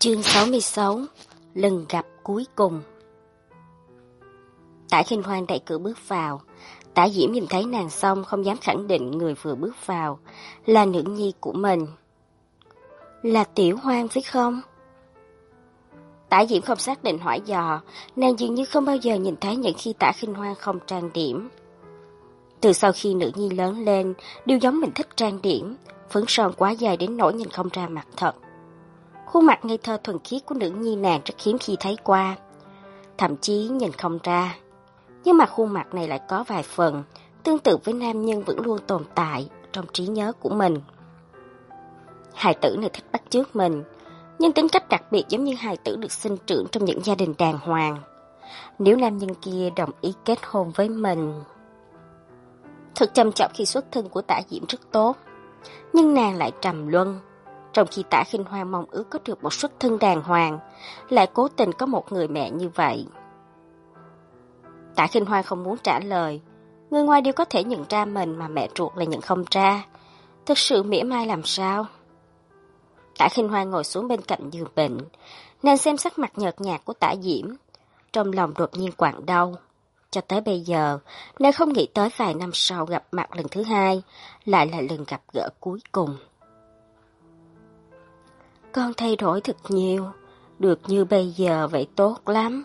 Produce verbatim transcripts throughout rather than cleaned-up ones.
Chương sáu mươi sáu. Lần gặp cuối cùng. Tả Khinh Hoan đẩy cửa bước vào. Tả Diễm nhìn thấy nàng xong không dám khẳng định người vừa bước vào là nữ nhi của mình. Là Tiểu Hoan phải không? Tả Diễm không xác định hỏi dò, nàng dường như không bao giờ nhìn thấy những khi Tả Khinh Hoan không trang điểm. Từ sau khi nữ nhi lớn lên, đều giống mình thích trang điểm, phấn son quá dài đến nỗi nhìn không ra mặt thật. Khuôn mặt ngây thơ thuần khiết của nữ nhi nàng rất hiếm khi thấy qua, thậm chí nhìn không ra. Nhưng mà khuôn mặt này lại có vài phần tương tự với nam nhân vẫn luôn tồn tại trong trí nhớ của mình. Hài tử này thích bắt chước mình, nhưng tính cách đặc biệt giống như hài tử được sinh trưởng trong những gia đình đàng hoàng. Nếu nam nhân kia đồng ý kết hôn với mình... Thực trầm trọng khi xuất thân của Tả Diễm rất tốt, nhưng nàng lại trầm luân. Trong khi Tả Khinh Hoan mong ước có được một xuất thân đàng hoàng, lại cố tình có một người mẹ như vậy. Tả Khinh Hoan không muốn trả lời. Người ngoài đều có thể nhận ra mình mà mẹ ruột lại nhận không ra. Thực sự mỉa mai làm sao? Tả Khinh Hoan ngồi xuống bên cạnh giường bệnh. Nàng xem sắc mặt nhợt nhạt của Tả Diễm. Trong lòng đột nhiên quặn đau. Cho tới bây giờ, nàng không nghĩ tới vài năm sau gặp mặt lần thứ hai, lại là lần gặp gỡ cuối cùng. Con thay đổi thật nhiều, được như bây giờ vậy tốt lắm.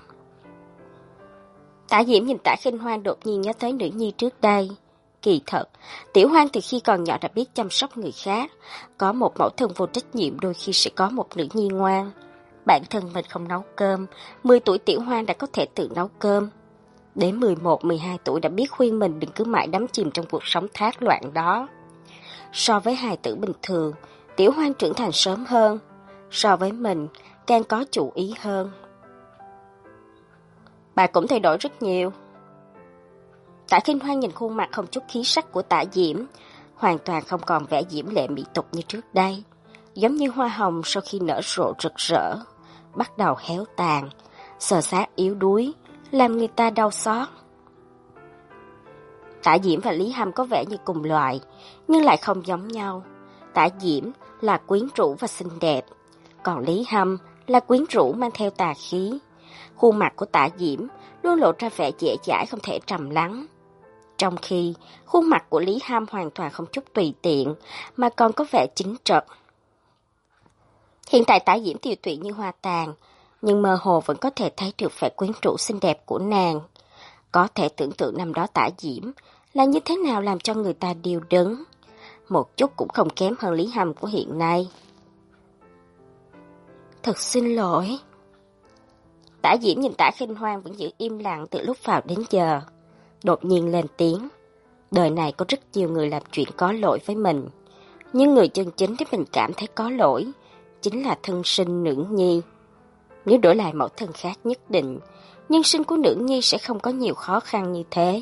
Tả Diễm nhìn Tả Khinh Hoan đột nhiên nhớ tới nữ nhi trước đây. Kỳ thật, Tiểu Hoan từ khi còn nhỏ đã biết chăm sóc người khác, có một mẫu thân vô trách nhiệm đôi khi sẽ có một nữ nhi ngoan. Bản thân mình không nấu cơm, mười tuổi Tiểu Hoan đã có thể tự nấu cơm. Đến mười một, mười hai tuổi đã biết khuyên mình đừng cứ mãi đắm chìm trong cuộc sống thác loạn đó. So với hài tử bình thường, Tiểu Hoan trưởng thành sớm hơn. So với mình, càng có chủ ý hơn. Bà cũng thay đổi rất nhiều. Tả Khinh Hoan nhìn khuôn mặt không chút khí sắc của Tả Diễm, hoàn toàn không còn vẻ diễm lệ mỹ tục như trước đây. Giống như hoa hồng sau khi nở rộ rực rỡ, bắt đầu héo tàn, sờ sát yếu đuối, làm người ta đau xót. Tả Diễm và Lý Hâm có vẻ như cùng loại, nhưng lại không giống nhau. Tả Diễm là quyến rũ và xinh đẹp, còn Lý Hâm là quyến rũ mang theo tà khí. Khuôn mặt của Tả Diễm luôn lộ ra vẻ dễ dãi không thể trầm lắng. Trong khi khuôn mặt của Lý Hâm hoàn toàn không chút tùy tiện, mà còn có vẻ chính trực. Hiện tại Tả Diễm tiều tụy như hoa tàn, nhưng mơ hồ vẫn có thể thấy được vẻ quyến rũ xinh đẹp của nàng. Có thể tưởng tượng năm đó Tả Diễm là như thế nào làm cho người ta điêu đứng. Một chút cũng không kém hơn Lý Hâm của hiện nay. Thật xin lỗi. Tả Diễm nhìn Tả Khinh Hoan vẫn giữ im lặng từ lúc vào đến giờ. Đột nhiên lên tiếng. Đời này có rất nhiều người làm chuyện có lỗi với mình. Nhưng người chân chính để mình cảm thấy có lỗi chính là thân sinh nữ nhi. Nếu đổi lại mẫu thân khác nhất định, nhân sinh của nữ nhi sẽ không có nhiều khó khăn như thế.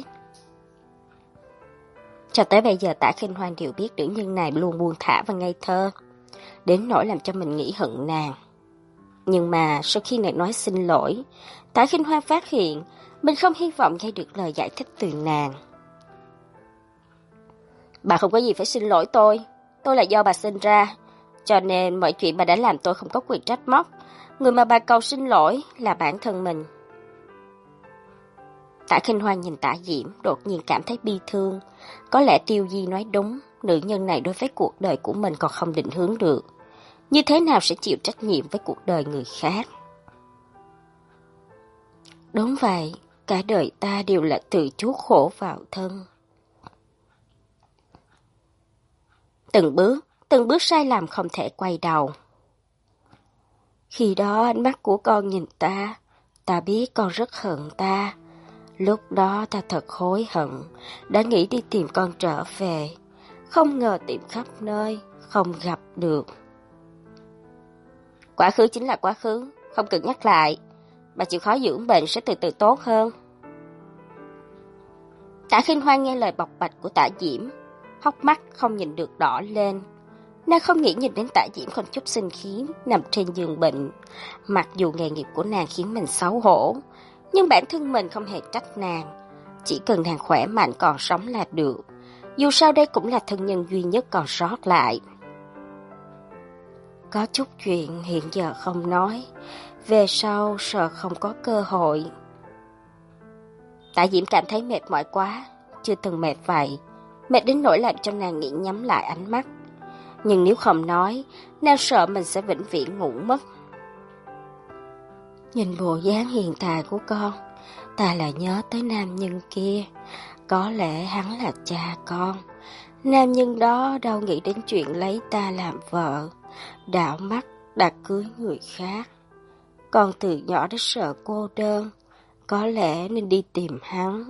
Cho tới bây giờ Tả Khinh Hoan đều biết nữ nhân này luôn buông thả và ngây thơ, đến nỗi làm cho mình nghĩ hận nàng. Nhưng mà sau khi nàng nói xin lỗi, Tả Khinh Hoan phát hiện mình không hy vọng nghe được lời giải thích từ nàng. Bà không có gì phải xin lỗi tôi, tôi là do bà sinh ra, cho nên mọi chuyện bà đã làm tôi không có quyền trách móc. Người mà bà cầu xin lỗi là bản thân mình. Tả Khinh Hoan nhìn Tả Diễm đột nhiên cảm thấy bi thương. Có lẽ Tiêu Di nói đúng, nữ nhân này đối với cuộc đời của mình còn không định hướng được. Như thế nào sẽ chịu trách nhiệm với cuộc đời người khác? Đúng vậy, cả đời ta đều là tự chuốc khổ vào thân. Từng bước, từng bước sai lầm không thể quay đầu. Khi đó ánh mắt của con nhìn ta, ta biết con rất hận ta. Lúc đó ta thật hối hận, đã nghĩ đi tìm con trở về. Không ngờ tìm khắp nơi, không gặp được. Quá khứ chính là quá khứ, không cần nhắc lại. Bà chịu khó dưỡng bệnh sẽ từ từ tốt hơn. Tả Khinh Hoan nghe lời bộc bạch của Tả Diễm, hốc mắt không nhìn được đỏ lên. Nàng không nghĩ nhìn đến Tả Diễm không chút sinh khí, nằm trên giường bệnh. Mặc dù nghề nghiệp của nàng khiến mình xấu hổ, nhưng bản thân mình không hề trách nàng. Chỉ cần nàng khỏe mạnh còn sống là được. Dù sao đây cũng là thân nhân duy nhất còn sót lại. Có chút chuyện hiện giờ không nói, về sau sợ không có cơ hội. Tạ Diễm cảm thấy mệt mỏi quá, chưa từng mệt vậy, mệt đến nỗi làm cho nàng nghĩ nhắm lại ánh mắt. Nhưng nếu không nói, nàng sợ mình sẽ vĩnh viễn ngủ mất. Nhìn bộ dáng hiện tại của con, ta lại nhớ tới nam nhân kia. Có lẽ hắn là cha con. Nam nhân đó đâu nghĩ đến chuyện lấy ta làm vợ, đảo mắt đã cưới người khác. Con từ nhỏ đã sợ cô đơn, có lẽ nên đi tìm hắn.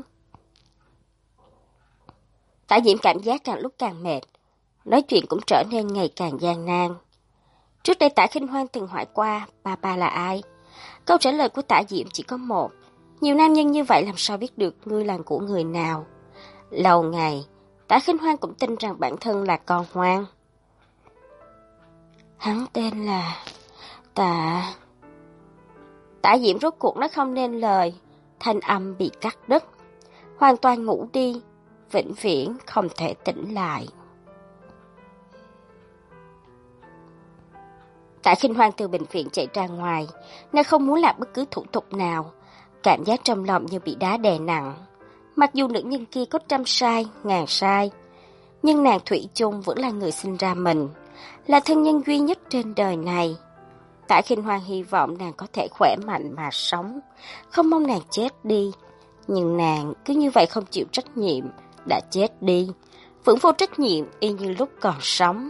Tạ Diễm cảm giác càng lúc càng mệt, nói chuyện cũng trở nên ngày càng gian nan. Trước đây Tạ Khinh Hoan từng hỏi qua ba ba là ai. Câu trả lời của Tạ Diễm chỉ có một. Nhiều nam nhân như vậy làm sao biết được ngươi là của người nào. Lâu ngày, Tạ Khinh Hoan cũng tin rằng bản thân là con hoang. Hắn tên là Tạ... Tạ Diễm rốt cuộc nói không nên lời, thanh âm bị cắt đứt, hoàn toàn ngủ đi, vĩnh viễn không thể tỉnh lại. Tạ Khinh Hoan từ bệnh viện chạy ra ngoài, nàng không muốn làm bất cứ thủ tục nào, cảm giác trong lòng như bị đá đè nặng. Mặc dù nữ nhân kia có trăm sai, ngàn sai, nhưng nàng thủy chung vẫn là người sinh ra mình, là thân nhân duy nhất trên đời này. Tạ Khinh Hoan hy vọng nàng có thể khỏe mạnh mà sống, không mong nàng chết đi. Nhưng nàng cứ như vậy không chịu trách nhiệm, đã chết đi, vẫn vô trách nhiệm y như lúc còn sống.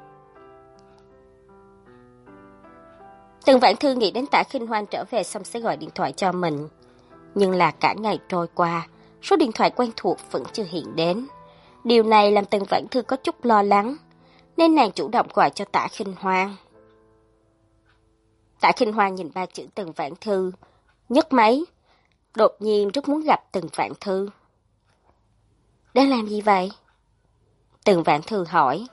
Từng Vãn Thư nghĩ đến Tạ Khinh Hoan trở về xong sẽ gọi điện thoại cho mình. Nhưng là cả ngày trôi qua, số điện thoại quen thuộc vẫn chưa hiện đến. Điều này làm Từng Vãn Thư có chút lo lắng, nên nàng chủ động gọi cho Tạ Khinh Hoan. Tạ Khinh Hoan nhìn ba chữ Từng Vãn Thư, nhấc máy, đột nhiên rất muốn gặp Từng Vãn Thư. Đang làm gì vậy? Từng Vãn Thư hỏi.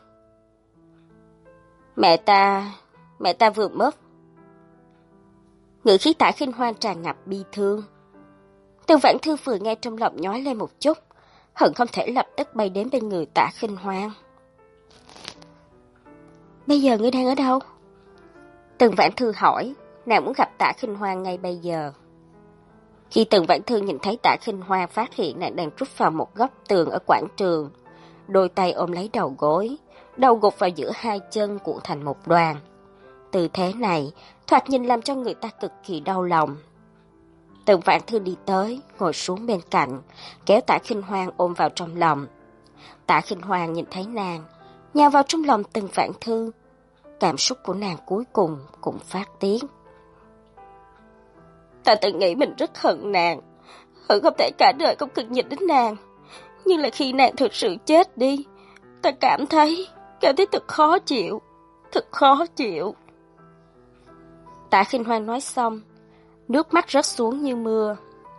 Mẹ ta, mẹ ta vừa mất. Ngữ khí Tạ Khinh Hoan tràn ngập bi thương. Từng Vãn Thư vừa nghe trong lòng nhói lên một chút, hận không thể lập tức bay đến bên người Tạ Khinh Hoan. Bây giờ ngươi đang ở đâu? Từng Vãn Thư hỏi, nàng muốn gặp Tạ Khinh Hoan ngay bây giờ. Khi Từng Vãn Thư nhìn thấy Tạ Khinh Hoan, phát hiện nàng đang trút vào một góc tường ở quảng trường, đôi tay ôm lấy đầu gối, đầu gục vào giữa hai chân cuộn thành một đoàn. Tư thế này, thoạt nhìn làm cho người ta cực kỳ đau lòng. Từng Vãn Thư đi tới, ngồi xuống bên cạnh, kéo Tạ Khinh Hoan ôm vào trong lòng. Tạ Khinh Hoan nhìn thấy nàng, nhào vào trong lòng Từng Vãn Thư. Cảm xúc của nàng cuối cùng cũng phát tiết. Ta từng nghĩ mình rất hận nàng, hận không thể cả đời không cực nhịn đến nàng. Nhưng là khi nàng thực sự chết đi, ta cảm thấy, cảm thấy thật khó chịu, thật khó chịu. Tạ Khinh Hoan nói xong, nước mắt rớt xuống như mưa.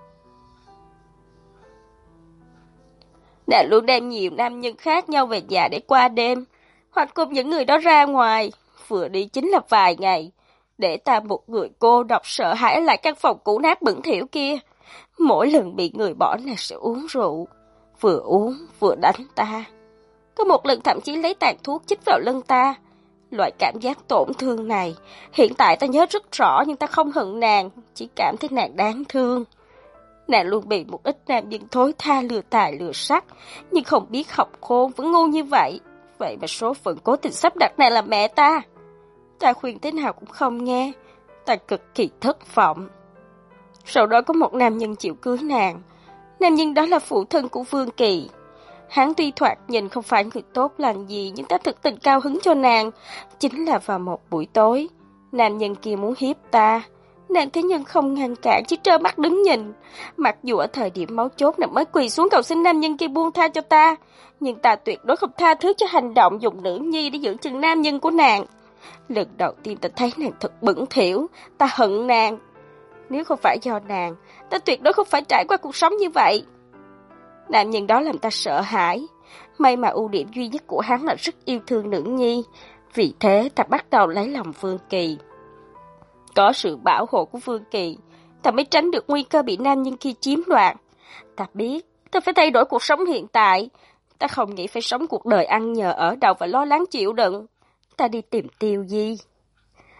Nàng luôn đem nhiều nam nhân khác nhau về nhà để qua đêm, hoặc cùng những người đó ra ngoài, vừa đi chính là vài ngày, để ta một người cô độc sợ hãi lại căn phòng cũ nát bẩn thỉu kia. Mỗi lần bị người bỏ nàng sẽ uống rượu, vừa uống vừa đánh ta. Có một lần thậm chí lấy tàn thuốc chích vào lưng ta. Loại cảm giác tổn thương này, hiện tại ta nhớ rất rõ, nhưng ta không hận nàng, chỉ cảm thấy nàng đáng thương. Nàng luôn bị một ít nam nhân thối tha lừa tài lừa sắc, nhưng không biết học khôn, vẫn ngu như vậy. Vậy mà số phận cố tình sắp đặt nàng là mẹ ta. Ta khuyên thế nào cũng không nghe, ta cực kỳ thất vọng. Sau đó có một nam nhân chịu cưới nàng. Nam nhân đó là phụ thân của Vương Kỳ. Hắn tuy thoạt nhìn không phải người tốt lành gì, nhưng ta thực tình cao hứng cho nàng. Chính là vào một buổi tối, nam nhân kia muốn hiếp ta. Nàng thế nhưng không ngăn cản, chỉ trơ mắt đứng nhìn. Mặc dù ở thời điểm máu chốt nàng mới quỳ xuống cầu xin nam nhân kia buông tha cho ta, nhưng ta tuyệt đối không tha thứ cho hành động dùng nữ nhi để giữ chừng nam nhân của nàng. Lần đầu tiên ta thấy nàng thật bẩn thỉu, ta hận nàng. Nếu không phải do nàng, ta tuyệt đối không phải trải qua cuộc sống như vậy. Nam nhân đó làm ta sợ hãi. May mà ưu điểm duy nhất của hắn là rất yêu thương nữ nhi. Vì thế ta bắt đầu lấy lòng Vương Kỳ. Có sự bảo hộ của Vương Kỳ, ta mới tránh được nguy cơ bị nam nhân kia chiếm đoạt. Ta biết, ta phải thay đổi cuộc sống hiện tại. Ta không nghĩ phải sống cuộc đời ăn nhờ ở đậu và lo lắng chịu đựng. Ta đi tìm Tiêu Di.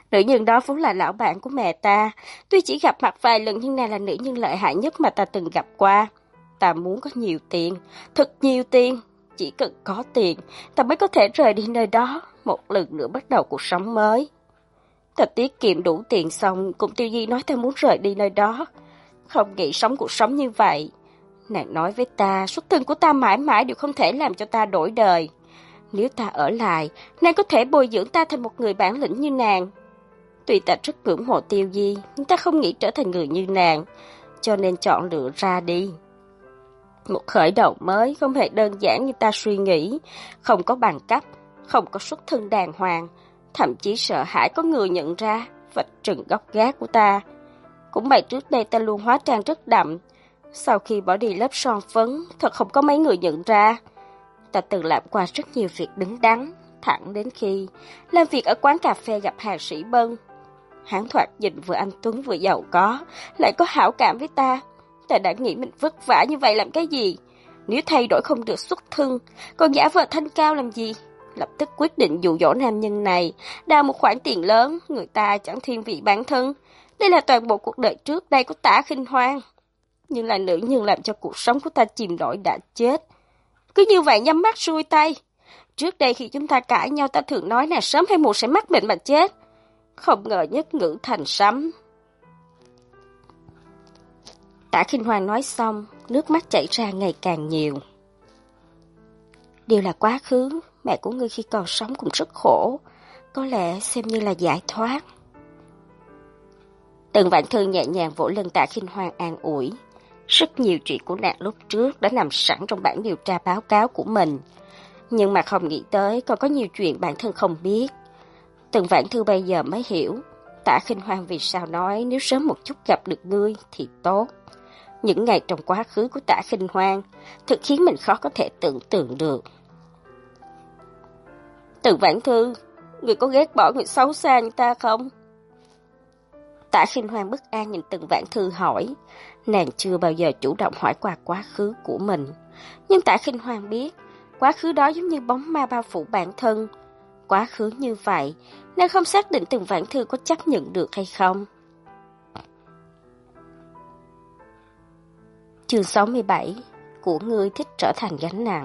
Nữ nhân đó vốn là lão bạn của mẹ ta. Tuy chỉ gặp mặt vài lần nhưng nàng là nữ nhân lợi hại nhất mà ta từng gặp qua. Ta muốn có nhiều tiền, thật nhiều tiền. Chỉ cần có tiền, ta mới có thể rời đi nơi đó, một lần nữa bắt đầu cuộc sống mới. Ta tiết kiệm đủ tiền xong, cùng Tiêu Di nói ta muốn rời đi nơi đó. Không nghĩ sống cuộc sống như vậy. Nàng nói với ta, xuất thân của ta mãi mãi đều không thể làm cho ta đổi đời. Nếu ta ở lại, nàng có thể bồi dưỡng ta thành một người bản lĩnh như nàng. Tuy ta rất ngưỡng mộ Tiêu Di, nhưng ta không nghĩ trở thành người như nàng, cho nên chọn lựa ra đi. Một khởi đầu mới không hề đơn giản như ta suy nghĩ, không có bằng cấp, không có xuất thân đàng hoàng, thậm chí sợ hãi có người nhận ra, vạch trần gốc gác của ta. Cũng may trước đây ta luôn hóa trang rất đậm, sau khi bỏ đi lớp son phấn, thật không có mấy người nhận ra. Ta từng làm qua rất nhiều việc đứng đắn, thẳng đến khi làm việc ở quán cà phê gặp Hàng Sĩ Bân. Hắn thoạt nhìn vừa anh tuấn vừa giàu có, lại có hảo cảm với ta. Ta đã nghĩ mình vất vả như vậy làm cái gì? Nếu thay đổi không được xuất thân, còn giả vờ thanh cao làm gì? Lập tức quyết định dụ dỗ nam nhân này, đào một khoản tiền lớn, người ta chẳng thiên vị bản thân. Đây là toàn bộ cuộc đời trước đây của Tả Khinh Hoan. Nhưng là nữ nhân làm cho cuộc sống của ta chìm nổi đã chết. Cứ như vậy nhắm mắt xuôi tay. Trước đây khi chúng ta cãi nhau ta thường nói là sớm hay muộn sẽ mắc bệnh mà chết. Không ngờ nhất ngữ thành sấm. Tả Khinh Hoan nói xong, nước mắt chảy ra ngày càng nhiều. Điều là quá khứ, mẹ của ngươi khi còn sống cũng rất khổ, có lẽ xem như là giải thoát. Tần Vạn Thư nhẹ nhàng vỗ lưng Tả Khinh Hoan an ủi. Rất nhiều chuyện của nàng lúc trước đã nằm sẵn trong bản điều tra báo cáo của mình, nhưng mà không nghĩ tới còn có nhiều chuyện bản thân không biết. Tần Vạn Thư bây giờ mới hiểu, Tả Khinh Hoan vì sao nói nếu sớm một chút gặp được ngươi thì tốt. Những ngày trong quá khứ của Tả Khinh Hoan thực khiến mình khó có thể tưởng tượng được. Tần Vãn Thư, người có ghét bỏ người xấu xa như ta không? Tả Khinh Hoan bất an nhìn Tần Vãn Thư hỏi. Nàng chưa bao giờ chủ động hỏi qua quá khứ của mình. Nhưng Tả Khinh Hoan biết, quá khứ đó giống như bóng ma bao phủ bản thân. Quá khứ như vậy, nàng không xác định Tần Vãn Thư có chấp nhận được hay không. Chương sáu mươi bảy, của ngươi thích trở thành gánh nặng.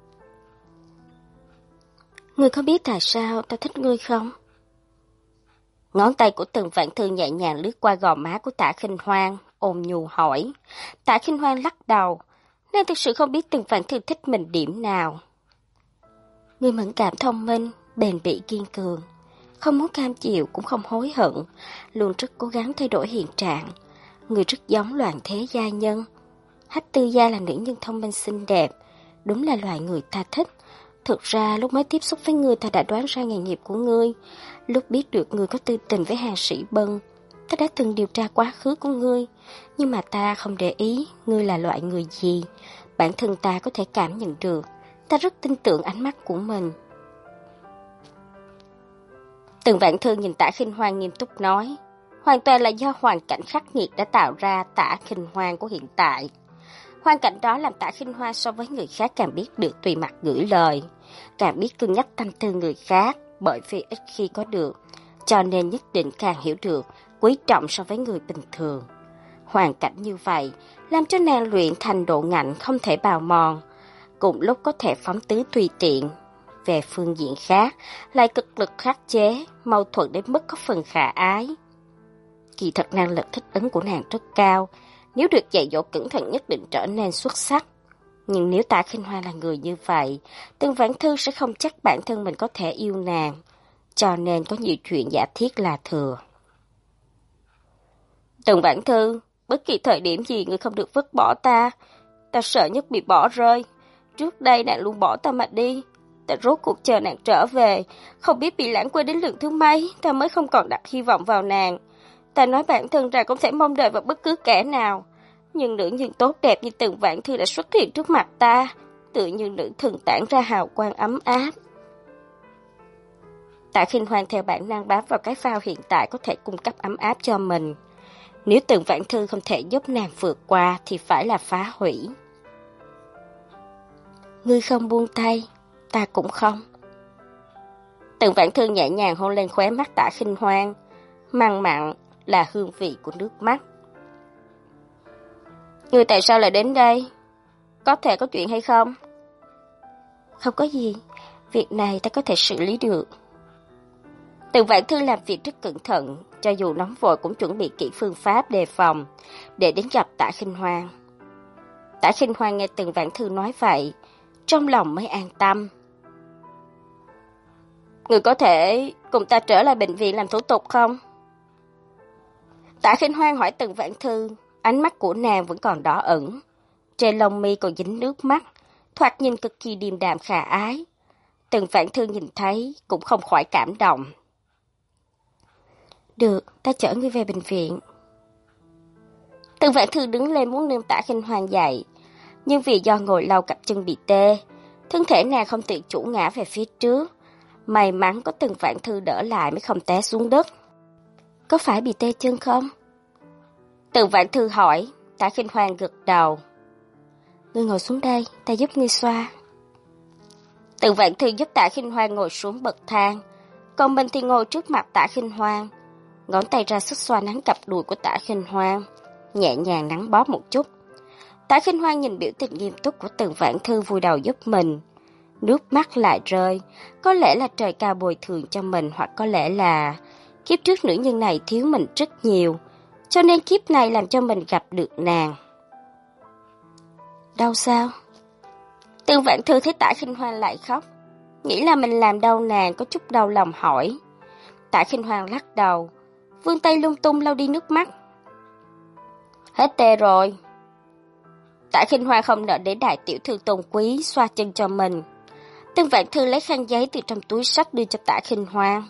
Ngươi có biết tại sao ta thích ngươi không? Ngón tay của Tần Vãn Thư nhẹ nhàng lướt qua gò má của Tả Khinh Hoan, ôm nhu hỏi. Tả Khinh Hoan lắc đầu, nàng thực sự không biết Tần Vãn Thư thích mình điểm nào. Ngươi mẫn cảm thông minh, bền bỉ kiên cường, không muốn cam chịu cũng không hối hận, luôn rất cố gắng thay đổi hiện trạng. Ngươi rất giống loạn thế gia nhân. Hách Tư Gia là nữ nhân thông minh xinh đẹp, đúng là loại người ta thích. Thực ra lúc mới tiếp xúc với ngươi ta đã đoán ra nghề nghiệp của ngươi. Lúc biết được ngươi có tư tình với Hàng Sĩ Bân, ta đã từng điều tra quá khứ của ngươi. Nhưng mà ta không để ý ngươi là loại người gì. Bản thân ta có thể cảm nhận được. Ta rất tin tưởng ánh mắt của mình. Tần Vãn Thư nhìn Tả Khinh Hoan nghiêm túc nói. Hoàn toàn là do hoàn cảnh khắc nghiệt đã tạo ra Tả Khinh Hoan của hiện tại. Hoàn cảnh đó làm Tả Khinh Hoan so với người khác càng biết được tùy mặt gửi lời, càng biết cân nhắc tâm tư người khác, bởi vì ít khi có được, cho nên nhất định càng hiểu được, quý trọng so với người bình thường. Hoàn cảnh như vậy, làm cho nàng luyện thành độ ngạnh không thể bào mòn, cùng lúc có thể phóng tứ tùy tiện. Về phương diện khác, lại cực lực khắc chế, mâu thuẫn đến mức có phần khả ái. Kỳ thật năng lực thích ứng của nàng rất cao, nếu được dạy dỗ cẩn thận nhất định trở nên xuất sắc. Nhưng nếu Tả Khinh Hoan là người như vậy, Tần Vãn Thư sẽ không chắc bản thân mình có thể yêu nàng, cho nên có nhiều chuyện giả thiết là thừa. Tần Vãn Thư, bất kỳ thời điểm gì người không được vứt bỏ ta, ta sợ nhất bị bỏ rơi. Trước đây nàng luôn bỏ ta mà đi, ta rốt cuộc chờ nàng trở về, không biết bị lãng quên đến lần thứ mấy, ta mới không còn đặt hy vọng vào nàng. Ta nói bản thân rằng không thể mong đợi vào bất cứ kẻ nào, nhưng nữ nhân tốt đẹp như Tần Vãn Thư đã xuất hiện trước mặt ta, tự như nữ thần tản ra hào quang ấm áp. Tả Khinh Hoan theo bản năng bám vào cái phao hiện tại có thể cung cấp ấm áp cho mình. Nếu Tần Vãn Thư không thể giúp nàng vượt qua thì phải là phá hủy. Ngươi không buông tay, ta cũng không. Tần Vãn Thư nhẹ nhàng hôn lên khóe mắt Tả Khinh Hoan. mặn mặn là hương vị của nước mắt. Ngươi tại sao lại đến đây? Có thể có chuyện hay không? Không có gì, việc này ta có thể xử lý được. Từ Vãn Thư làm việc rất cẩn thận, cho dù nóng vội cũng chuẩn bị kỹ phương pháp đề phòng, để đến gặp Tạ Khinh Hoan. Tạ Khinh Hoan nghe Từ Vãn Thư nói vậy, trong lòng mới an tâm. Người có thể cùng ta trở lại bệnh viện làm thủ tục không? Tạ Khinh Hoan hỏi Từ Vãn Thư, ánh mắt của nàng vẫn còn đỏ ửng, trên lông mi còn dính nước mắt, thoạt nhìn cực kỳ điềm đạm khả ái. Từ Vãn Thư nhìn thấy cũng không khỏi cảm động. Được, ta chở ngươi về bệnh viện. Từ Vãn Thư đứng lên muốn nâng Tạ Khinh Hoan dậy, nhưng vì do ngồi lâu cặp chân bị tê, thân thể nàng không tự chủ ngã về phía trước. May mắn có Từ Vãn Thư đỡ lại mới không té xuống đất. Có phải bị tê chân không? Từ Vãn Thư hỏi. Tạ Khinh Hoan gật đầu. Ngươi ngồi xuống đây, ta giúp ngươi xoa. Từ Vãn Thư giúp Tạ Khinh Hoan ngồi xuống bậc thang, còn mình thì ngồi trước mặt Tạ Khinh Hoan, ngón tay ra sức xoa nắn cặp đùi của Tạ Khinh Hoan, nhẹ nhàng nắn bóp một chút. Tạ Khinh Hoan nhìn biểu tình nghiêm túc của Từ Vãn Thư vùi đầu giúp mình, nước mắt lại rơi. Có lẽ là trời cao bồi thường cho mình, hoặc có lẽ là kiếp trước nữ nhân này thiếu mình rất nhiều, cho nên kiếp này làm cho mình gặp được nàng. Đau sao? Từ Vãn Thư thấy Tạ Khinh Hoan lại khóc, nghĩ là mình làm đau nàng, có chút đau lòng hỏi. Tạ Khinh Hoan lắc đầu, vươn tay lung tung lau đi nước mắt. Hết tê rồi. Tạ Khinh Hoan không nỡ để đại tiểu thư tôn quý xoa chân cho mình. Từ Vãn Thư lấy khăn giấy từ trong túi xách đưa cho Tạ Khinh Hoan.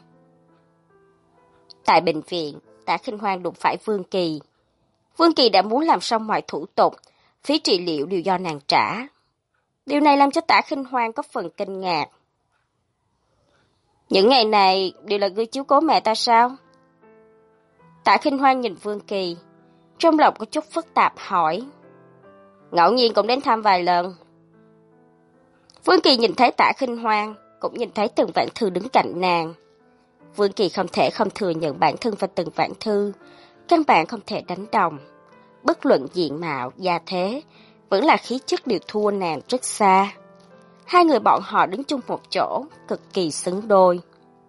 Tại bệnh viện, Tạ Khinh Hoan đụng phải Vương Kỳ. Vương Kỳ đã muốn làm xong mọi thủ tục, phí trị liệu đều do nàng trả. Điều này làm cho Tạ Khinh Hoan có phần kinh ngạc. Những ngày này đều là ngươi chiếu cố mẹ ta sao? Tạ Khinh Hoan nhìn Vương Kỳ, trong lòng có chút phức tạp hỏi. Ngẫu nhiên cũng đến thăm vài lần. Vương Kỳ nhìn thấy Tạ Khinh Hoan, cũng nhìn thấy Từ Vãn Thư đứng cạnh nàng. Vương Kỳ không thể không thừa nhận bản thân và Từ Vãn Thư căn bản không thể đánh đồng. Bất luận diện mạo, gia thế, vẫn là khí chất đều thua nàng rất xa. Hai người bọn họ đứng chung một chỗ, cực kỳ xứng đôi.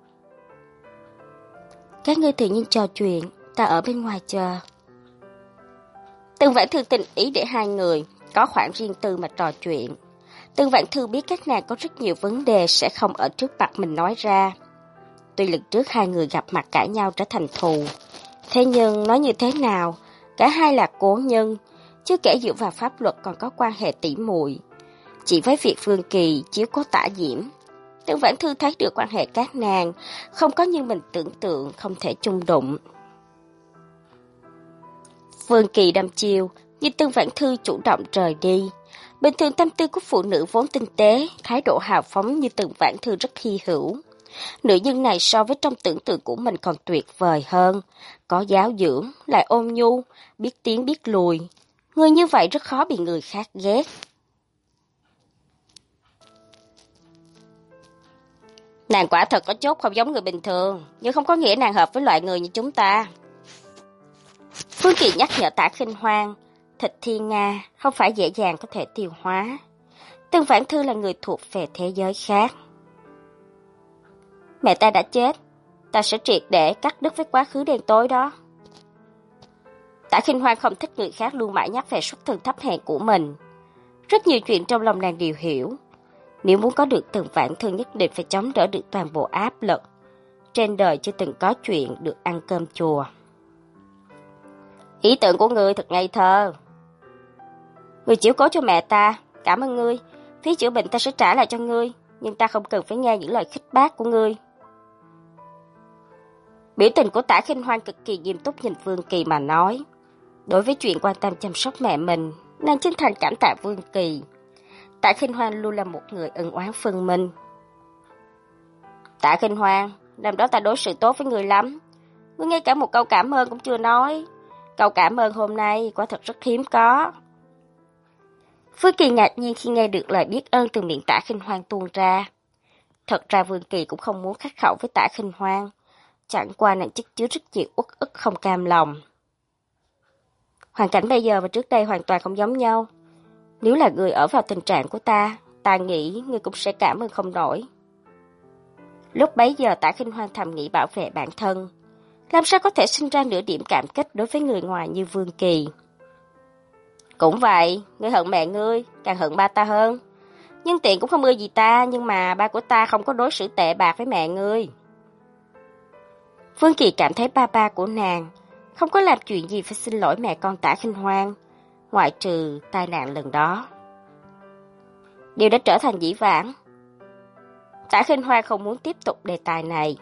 Các ngươi tự nhiên trò chuyện, ta ở bên ngoài chờ. Từ Vãn Thư tình ý để hai người có khoảng riêng tư mà trò chuyện. Từ Vãn Thư biết các nàng có rất nhiều vấn đề sẽ không ở trước mặt mình nói ra. Tuy lần trước hai người gặp mặt cãi nhau trở thành thù, thế nhưng nói như thế nào, cả hai là cố nhân, chứ kể dựa vào pháp luật còn có quan hệ tỉ muội. Chỉ với việc Vương Kỳ chiếu cố Tả Diễm, Từ Vãn Thư thấy được quan hệ các nàng không có như mình tưởng tượng, không thể chung đụng. Vương Kỳ đăm chiêu, nhưng Từ Vãn Thư chủ động rời đi. Bình thường tâm tư của phụ nữ vốn tinh tế, thái độ hào phóng như Từ Vãn Thư rất hy hữu. Nữ nhân này so với trong tưởng tượng của mình còn tuyệt vời hơn, có giáo dưỡng, lại ôn nhu, biết tiến biết lùi. Người như vậy rất khó bị người khác ghét. Nàng quả thật có chút không giống người bình thường, nhưng không có nghĩa nàng hợp với loại người như chúng ta. Phương Kỳ nhắc nhở Tạ Khinh Hoan, thịt thiên nga không phải dễ dàng có thể tiêu hóa. Từ Vãn Thư là người thuộc về thế giới khác. Mẹ ta đã chết, ta sẽ triệt để cắt đứt với quá khứ đen tối đó. Tạ Khinh Hoan không thích người khác luôn mãi nhắc về xuất thân thấp hèn của mình. Rất nhiều chuyện trong lòng nàng đều hiểu. Nếu muốn có được Từ Vãn Thư nhất định phải chống đỡ được toàn bộ áp lực. Trên đời chưa từng có chuyện được ăn cơm chùa. Ý tưởng của ngươi thật ngây thơ. Ngươi chiếu cố cho mẹ ta, cảm ơn ngươi. Phí chữa bệnh ta sẽ trả lại cho ngươi, nhưng ta không cần phải nghe những lời khích bác của ngươi. Biểu tình của Tạ Khinh Hoan cực kỳ nghiêm túc nhìn Vương Kỳ mà nói. Đối với chuyện quan tâm chăm sóc mẹ mình, nàng chân thành cảm tạ Vương Kỳ. Tạ Khinh Hoan luôn là một người ân oán phân minh. Tạ Khinh Hoan, năm đó ta đối xử tốt với người lắm. Ngươi ngay cả một câu cảm ơn cũng chưa nói. Câu cảm ơn hôm nay quả thật rất hiếm có. Vương Kỳ ngạc nhiên khi nghe được lời biết ơn từ miệng Tạ Khinh Hoan tuôn ra. Thật ra Vương Kỳ cũng không muốn khắc khẩu với Tạ Khinh Hoan, chẳng qua nàng chất chứa rất nhiều uất ức không cam lòng. Hoàn cảnh bây giờ và trước đây hoàn toàn không giống nhau. Nếu là người ở vào tình trạng của ta, ta nghĩ ngươi cũng sẽ cảm ơn không nổi. Lúc bấy giờ Tạ Khinh Hoan thầm nghĩ bảo vệ bản thân. Làm sao có thể sinh ra nửa điểm cảm kích đối với người ngoài như Vương Kỳ. Cũng vậy, ngươi hận mẹ ngươi, càng hận ba ta hơn. Nhân tiện cũng không ưa gì ta, nhưng mà ba của ta không có đối xử tệ bạc với mẹ ngươi. Vương Kỳ cảm thấy ba ba của nàng không có làm chuyện gì phải xin lỗi mẹ con Tạ Khinh Hoan, ngoại trừ tai nạn lần đó. Điều đã trở thành dĩ vãng. Tạ Khinh Hoan không muốn tiếp tục đề tài này.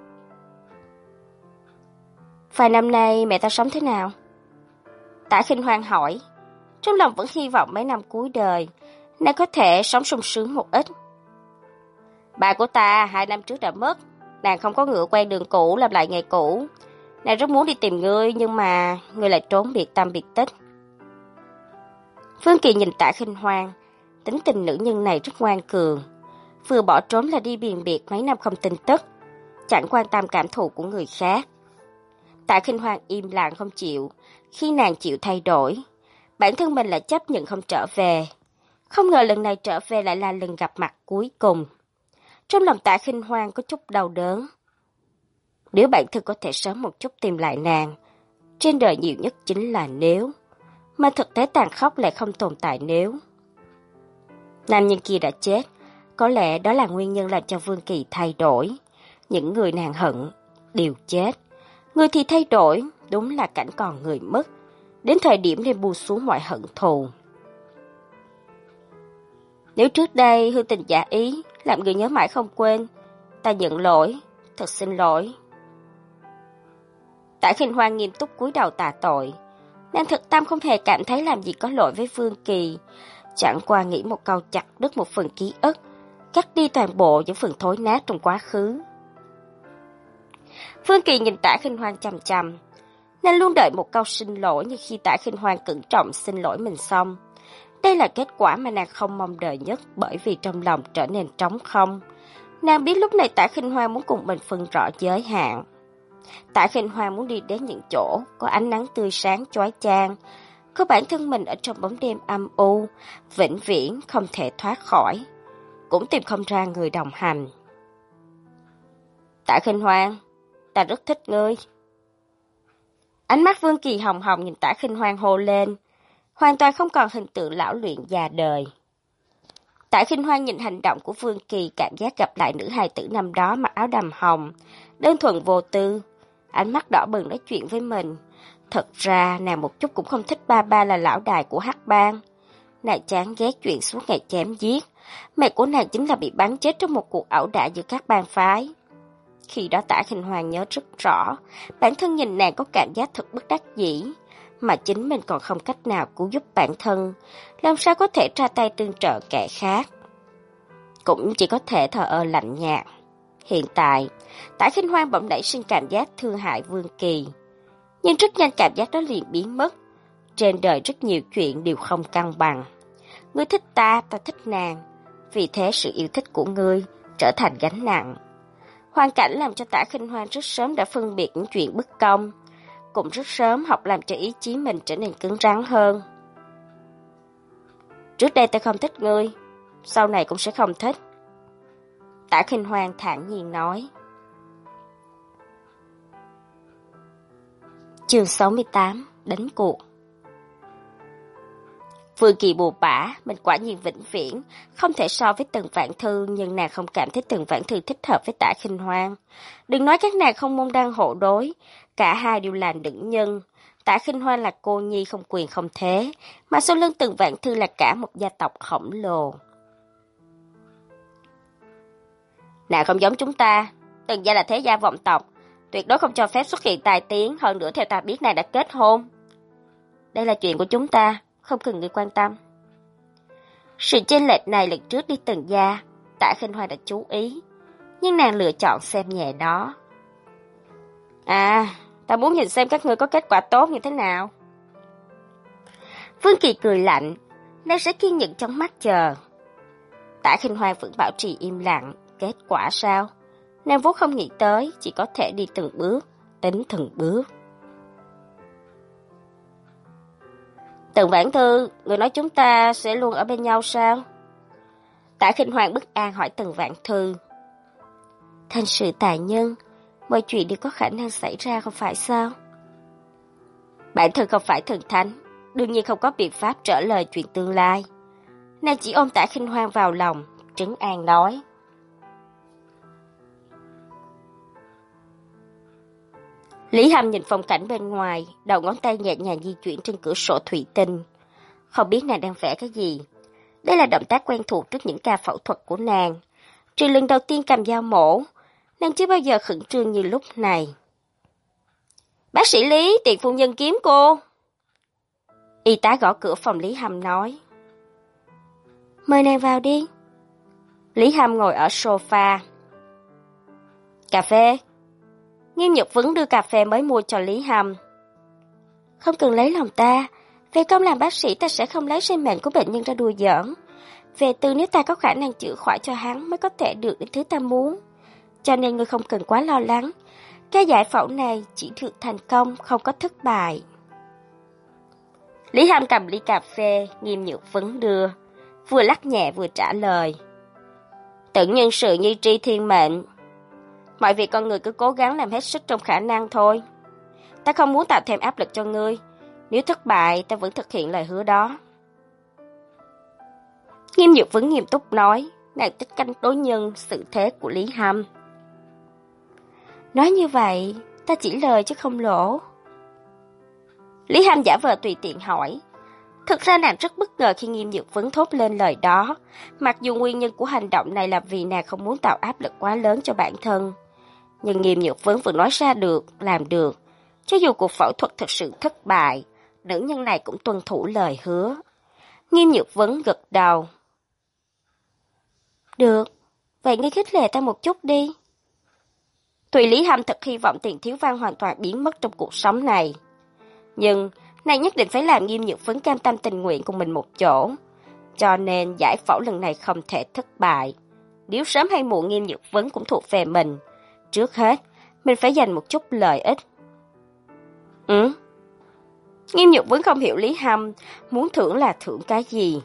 Vài năm nay mẹ ta sống thế nào? Tạ Khinh Hoan hỏi, trong lòng vẫn hy vọng mấy năm cuối đời nàng có thể sống sung sướng một ít. Bà của ta hai năm trước đã mất, nàng không có ngựa quen đường cũ làm lại nghề cũ. Nàng rất muốn đi tìm ngươi, nhưng mà ngươi lại trốn biệt tâm biệt tích. Phương Kỳ nhìn Tạ Khinh Hoan, tính tình nữ nhân này rất ngoan cường. Vừa bỏ trốn là đi biền biệt mấy năm không tin tức, chẳng quan tâm cảm thụ của người khác. Tạ Khinh Hoan im lặng không chịu, khi nàng chịu thay đổi, bản thân mình lại chấp nhận không trở về. Không ngờ lần này trở về lại là lần gặp mặt cuối cùng. Trong lòng Tạ Khinh Hoan có chút đau đớn. Nếu bản thân có thể sớm một chút tìm lại nàng, trên đời nhiều nhất chính là nếu, mà thực tế tàn khốc lại không tồn tại nếu. Nam nhân kia đã chết, có lẽ đó là nguyên nhân làm cho Vương Kỳ thay đổi. Những người nàng hận đều chết. Người thì thay đổi, đúng là cảnh còn người mất. Đến thời điểm nên buông xuống mọi hận thù. Nếu trước đây hư tình giả ý, làm người nhớ mãi không quên, ta nhận lỗi, thật xin lỗi. Tạ Khinh Hoan nghiêm túc cúi đầu tạ tội. Nàng thực tâm không hề cảm thấy làm gì có lỗi với Vương Kỳ, chẳng qua nghĩ một câu chặt đứt một phần ký ức, cắt đi toàn bộ những phần thối nát trong quá khứ. Vương Kỳ nhìn Tạ Khinh Hoan chằm chằm, nàng luôn đợi một câu xin lỗi, nhưng khi Tạ Khinh Hoan cẩn trọng xin lỗi mình xong, đây là kết quả mà nàng không mong đợi nhất, bởi vì trong lòng trở nên trống không. Nàng biết lúc này Tạ Khinh Hoan muốn cùng mình phân rõ giới hạn. Tạ Khinh Hoan muốn đi đến những chỗ có ánh nắng tươi sáng chói chang, có bản thân mình ở trong bóng đêm âm u, vĩnh viễn không thể thoát khỏi, cũng tìm không ra người đồng hành. Tạ Khinh Hoan, ta rất thích ngươi. Ánh mắt Vương Kỳ hồng hồng nhìn Tạ Khinh Hoan hô lên, hoàn toàn không còn hình tượng lão luyện già đời. Tạ Khinh Hoan nhìn hành động của Vương Kỳ, cảm giác gặp lại nữ hài tử năm đó mặc áo đầm hồng, đơn thuần vô tư, ánh mắt đỏ bừng nói chuyện với mình. Thật ra nàng một chút cũng không thích ba ba là lão đại của Hắc Bang. Nàng chán ghét chuyện suốt ngày chém giết. Mẹ của nàng chính là bị bắn chết trong một cuộc ẩu đả giữa các bang phái. Khi đó Tạ Khinh Hoan nhớ rất rõ, bản thân nhìn nàng có cảm giác thật bất đắc dĩ, mà chính mình còn không cách nào cứu giúp bản thân, làm sao có thể ra tay tương trợ kẻ khác. Cũng chỉ có thể thờ ơ lạnh nhạt. Hiện tại, Tạ Khinh Hoan bỗng nảy sinh cảm giác thương hại Vương Kỳ. Nhưng rất nhanh cảm giác đó liền biến mất. Trên đời rất nhiều chuyện đều không cân bằng. Ngươi thích ta, ta thích nàng. Vì thế sự yêu thích của ngươi trở thành gánh nặng. Hoàn cảnh làm cho Tạ Khinh Hoan rất sớm đã phân biệt những chuyện bất công, cũng rất sớm học làm cho ý chí mình trở nên cứng rắn hơn. Trước đây ta không thích ngươi, sau này cũng sẽ không thích. Tạ Khinh Hoan thản nhiên nói. Chương sáu mươi tám, đánh cuộc. Vương Kỳ bù bã, mình quả nhiên vĩnh viễn, không thể so với Tần Vãn Thư, nhưng nàng không cảm thấy Tần Vãn Thư thích hợp với Tạ Khinh Hoan. Đừng nói các nàng không môn đăng hộ đối, cả hai đều là nữ nhân. Tạ Khinh Hoan là cô nhi không quyền không thế, mà sau lưng Tần Vãn Thư là cả một gia tộc khổng lồ. Nàng không giống chúng ta, Tần gia là thế gia vọng tộc, tuyệt đối không cho phép xuất hiện tai tiếng, hơn nữa theo ta biết nàng đã kết hôn. Đây là chuyện của chúng ta, không cần người quan tâm. Sự chênh lệch này lần trước đi Tần gia, Tạ Khinh Hoan đã chú ý, nhưng nàng lựa chọn xem nhẹ nó. À, ta muốn nhìn xem các ngươi có kết quả tốt như thế nào. Vương Kỳ cười lạnh, nàng sẽ kiên nhẫn trong mắt chờ. Tạ Khinh Hoan vẫn bảo trì im lặng, kết quả sao? Nàng vốn không nghĩ tới, chỉ có thể đi từng bước, tính từng bước. Tần Vãn Thư, người nói chúng ta sẽ luôn ở bên nhau sao? Tạ Khinh Hoàng bất an hỏi Tần Vãn Thư. Thành sự tài nhân, mọi chuyện đều có khả năng xảy ra không phải sao? Bản thân không phải thần thánh, đương nhiên không có biện pháp trở lời chuyện tương lai. Nàng chỉ ôm Tạ Khinh Hoàng vào lòng, trấn an nói. Lý Hâm nhìn phong cảnh bên ngoài, đầu ngón tay nhẹ nhàng di chuyển trên cửa sổ thủy tinh. Không biết nàng đang vẽ cái gì. Đây là động tác quen thuộc trước những ca phẫu thuật của nàng. Trừ lần đầu tiên cầm dao mổ, nàng chưa bao giờ khẩn trương như lúc này. Bác sĩ Lý, tiền phu nhân kiếm cô. Y tá gõ cửa phòng Lý Hâm nói. Mời nàng vào đi. Lý Hâm ngồi ở sofa. Cà phê. Nghiêm Nhật Vấn đưa cà phê mới mua cho Lý Hâm. Không cần lấy lòng ta. Về công làm bác sĩ ta sẽ không lấy sinh mệnh của bệnh nhân ra đùa giỡn. Về từ nếu ta có khả năng chữa khỏi cho hắn mới có thể được đến thứ ta muốn. Cho nên ngươi không cần quá lo lắng. Cái giải phẫu này chỉ được thành công, không có thất bại. Lý Hâm cầm ly cà phê, Nghiêm Nhược Vấn đưa. Vừa lắc nhẹ vừa trả lời. Tưởng nhân sự như tri thiên mệnh. Mọi việc con người cứ cố gắng làm hết sức trong khả năng thôi. Ta không muốn tạo thêm áp lực cho ngươi. Nếu thất bại, ta vẫn thực hiện lời hứa đó. Nghiêm Nhược Vấn nghiêm túc nói, nàng tích canh đối nhân sự thế của Lý Hâm. Nói như vậy, ta chỉ lời chứ không lỗ. Lý Hâm giả vờ tùy tiện hỏi. Thực ra nàng rất bất ngờ khi Nghiêm Nhược Vấn thốt lên lời đó, mặc dù nguyên nhân của hành động này là vì nàng không muốn tạo áp lực quá lớn cho bản thân. Nhưng Nghiêm Nhược Vấn vẫn nói ra được, làm được. Cho dù cuộc phẫu thuật thực sự thất bại, nữ nhân này cũng tuân thủ lời hứa. Nghiêm Nhược Vấn gật đầu. Được, vậy ngươi khích lệ ta một chút đi. Thùy Lý Hâm thật hy vọng Tiền Thiếu Văn hoàn toàn biến mất trong cuộc sống này. Nhưng, nàng nhất định phải làm Nghiêm Nhược Vấn cam tâm tình nguyện cùng mình một chỗ. Cho nên giải phẫu lần này không thể thất bại. Nếu sớm hay muộn Nghiêm Nhược Vấn cũng thuộc về mình. Trước hết, mình phải dành một chút lợi ích. Ừ? Nghiêm Nhược Vấn không hiểu Lý Hâm muốn thưởng là thưởng cái gì.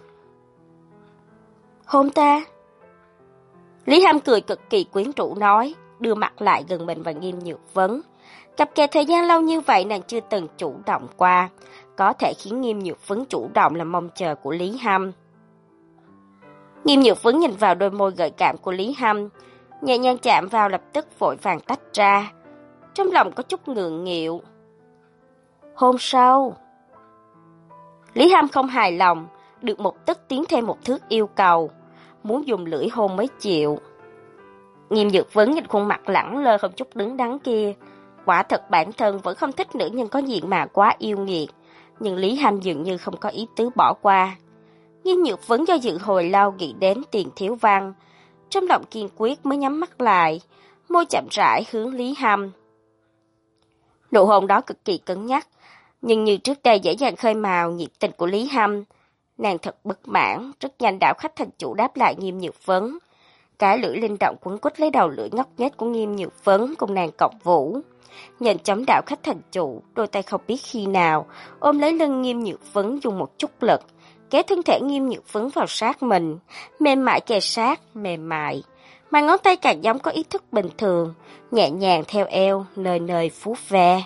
Hôn ta. Lý Hâm cười cực kỳ quyến rũ nói, đưa mặt lại gần mình và Nghiêm Nhược Vấn. Cặp kè thời gian lâu như vậy nàng chưa từng chủ động qua, có thể khiến Nghiêm Nhược Vấn chủ động là mong chờ của Lý Hâm. Nghiêm Nhược Vấn nhìn vào đôi môi gợi cảm của Lý Hâm, nhẹ nhàng chạm vào lập tức vội vàng tách ra. Trong lòng có chút ngượng nghịu. Hôm sau, Lý Hâm không hài lòng, được một tức tiến thêm một thước yêu cầu, muốn dùng lưỡi hôn mới chịu. Nghiêm Nhược Vấn nhìn khuôn mặt lẳng lơ không chút đứng đắn kia, quả thật bản thân vẫn không thích nữ nhân có diện mạo quá yêu nghiệt, nhưng Lý Hâm dường như không có ý tứ bỏ qua. Nghiêm Nhược Vấn do dự hồi lâu nghĩ đến Tiền Thiếu Văn, trong lòng kiên quyết mới nhắm mắt lại, môi chậm rãi hướng Lý Hâm. Nụ hôn đó cực kỳ cứng nhắc, nhưng như trước đây dễ dàng khơi mào nhiệt tình của Lý Hâm. Nàng thật bất mãn, rất nhanh đảo khách thành chủ đáp lại Nghiêm Nhược Vấn. Cái lưỡi linh động quấn quýt lấy đầu lưỡi ngốc nghếch của Nghiêm Nhược Vấn cùng nàng cọc vũ. Nhanh chóng đảo khách thành chủ, đôi tay không biết khi nào, ôm lấy lưng Nghiêm Nhược Vấn dùng một chút lực, kéo thân thể Nghiêm Nhược Vấn vào sát mình, mềm mại kề sát, mềm mại. Mà ngón tay càng giống có ý thức bình thường, nhẹ nhàng theo eo, nơi nơi vuốt ve.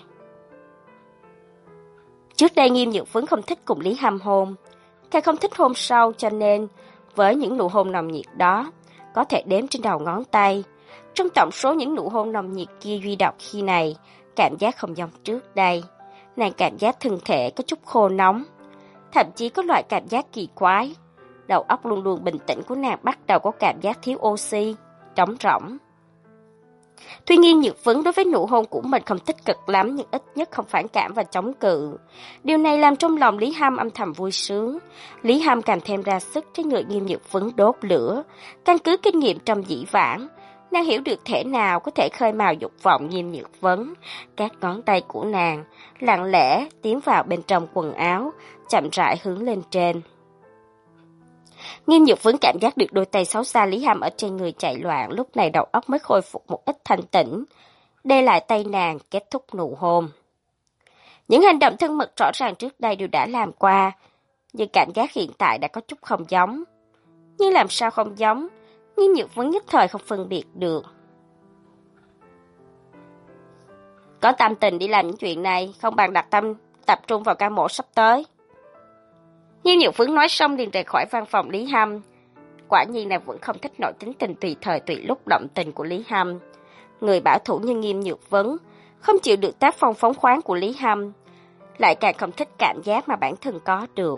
Trước đây Nghiêm Nhược Vấn không thích cùng Lý Hâm hôn, càng không thích hôn sâu, cho nên với những nụ hôn nồng nhiệt đó, có thể đếm trên đầu ngón tay. Trong tổng số những nụ hôn nồng nhiệt kia duy độc khi này, cảm giác không giống trước đây. Nàng cảm giác thân thể có chút khô nóng, thậm chí có loại cảm giác kỳ quái. Đầu óc luôn luôn bình tĩnh của nàng bắt đầu có cảm giác thiếu oxy, trống rỗng. Tuy nhiên Nhược Vấn đối với nụ hôn của mình không tích cực lắm, nhưng ít nhất không phản cảm và chống cự. Điều này làm trong lòng Lý Hâm âm thầm vui sướng. Lý Hâm càng thêm ra sức trên người Nghiêm Nhược Vấn đốt lửa. Căn cứ kinh nghiệm trong dĩ vãng, nàng hiểu được thể nào có thể khơi mào dục vọng Nghiêm Nhược Vấn. Các ngón tay của nàng lặng lẽ tiến vào bên trong quần áo, chậm rãi hướng lên trên. Nghiêm Nhược Vấn cảm giác được đôi tay xấu xa Lý Hàm ở trên người chạy loạn, lúc này đầu óc mới khôi phục một ít thanh tĩnh. Đây lại tay nàng kết thúc nụ hôn. Những hành động thân mật rõ ràng trước đây đều đã làm qua, nhưng cảm giác hiện tại đã có chút không giống. Nhưng làm sao không giống, Nghiêm Nhược Vấn nhất thời không phân biệt được. Có tâm tình đi làm những chuyện này, không bằng đặt tâm tập trung vào ca mổ sắp tới. Nghiêm Nhược Vấn nói xong liền rời khỏi văn phòng Lý Hâm. Quả nhiên nàng vẫn không thích nổi tính tình tùy thời tùy lúc động tình của Lý Hâm. Người bảo thủ như Nghiêm Nhược Vấn không chịu được tác phong phóng khoáng của Lý Hâm, lại càng không thích cảm giác mà bản thân có được.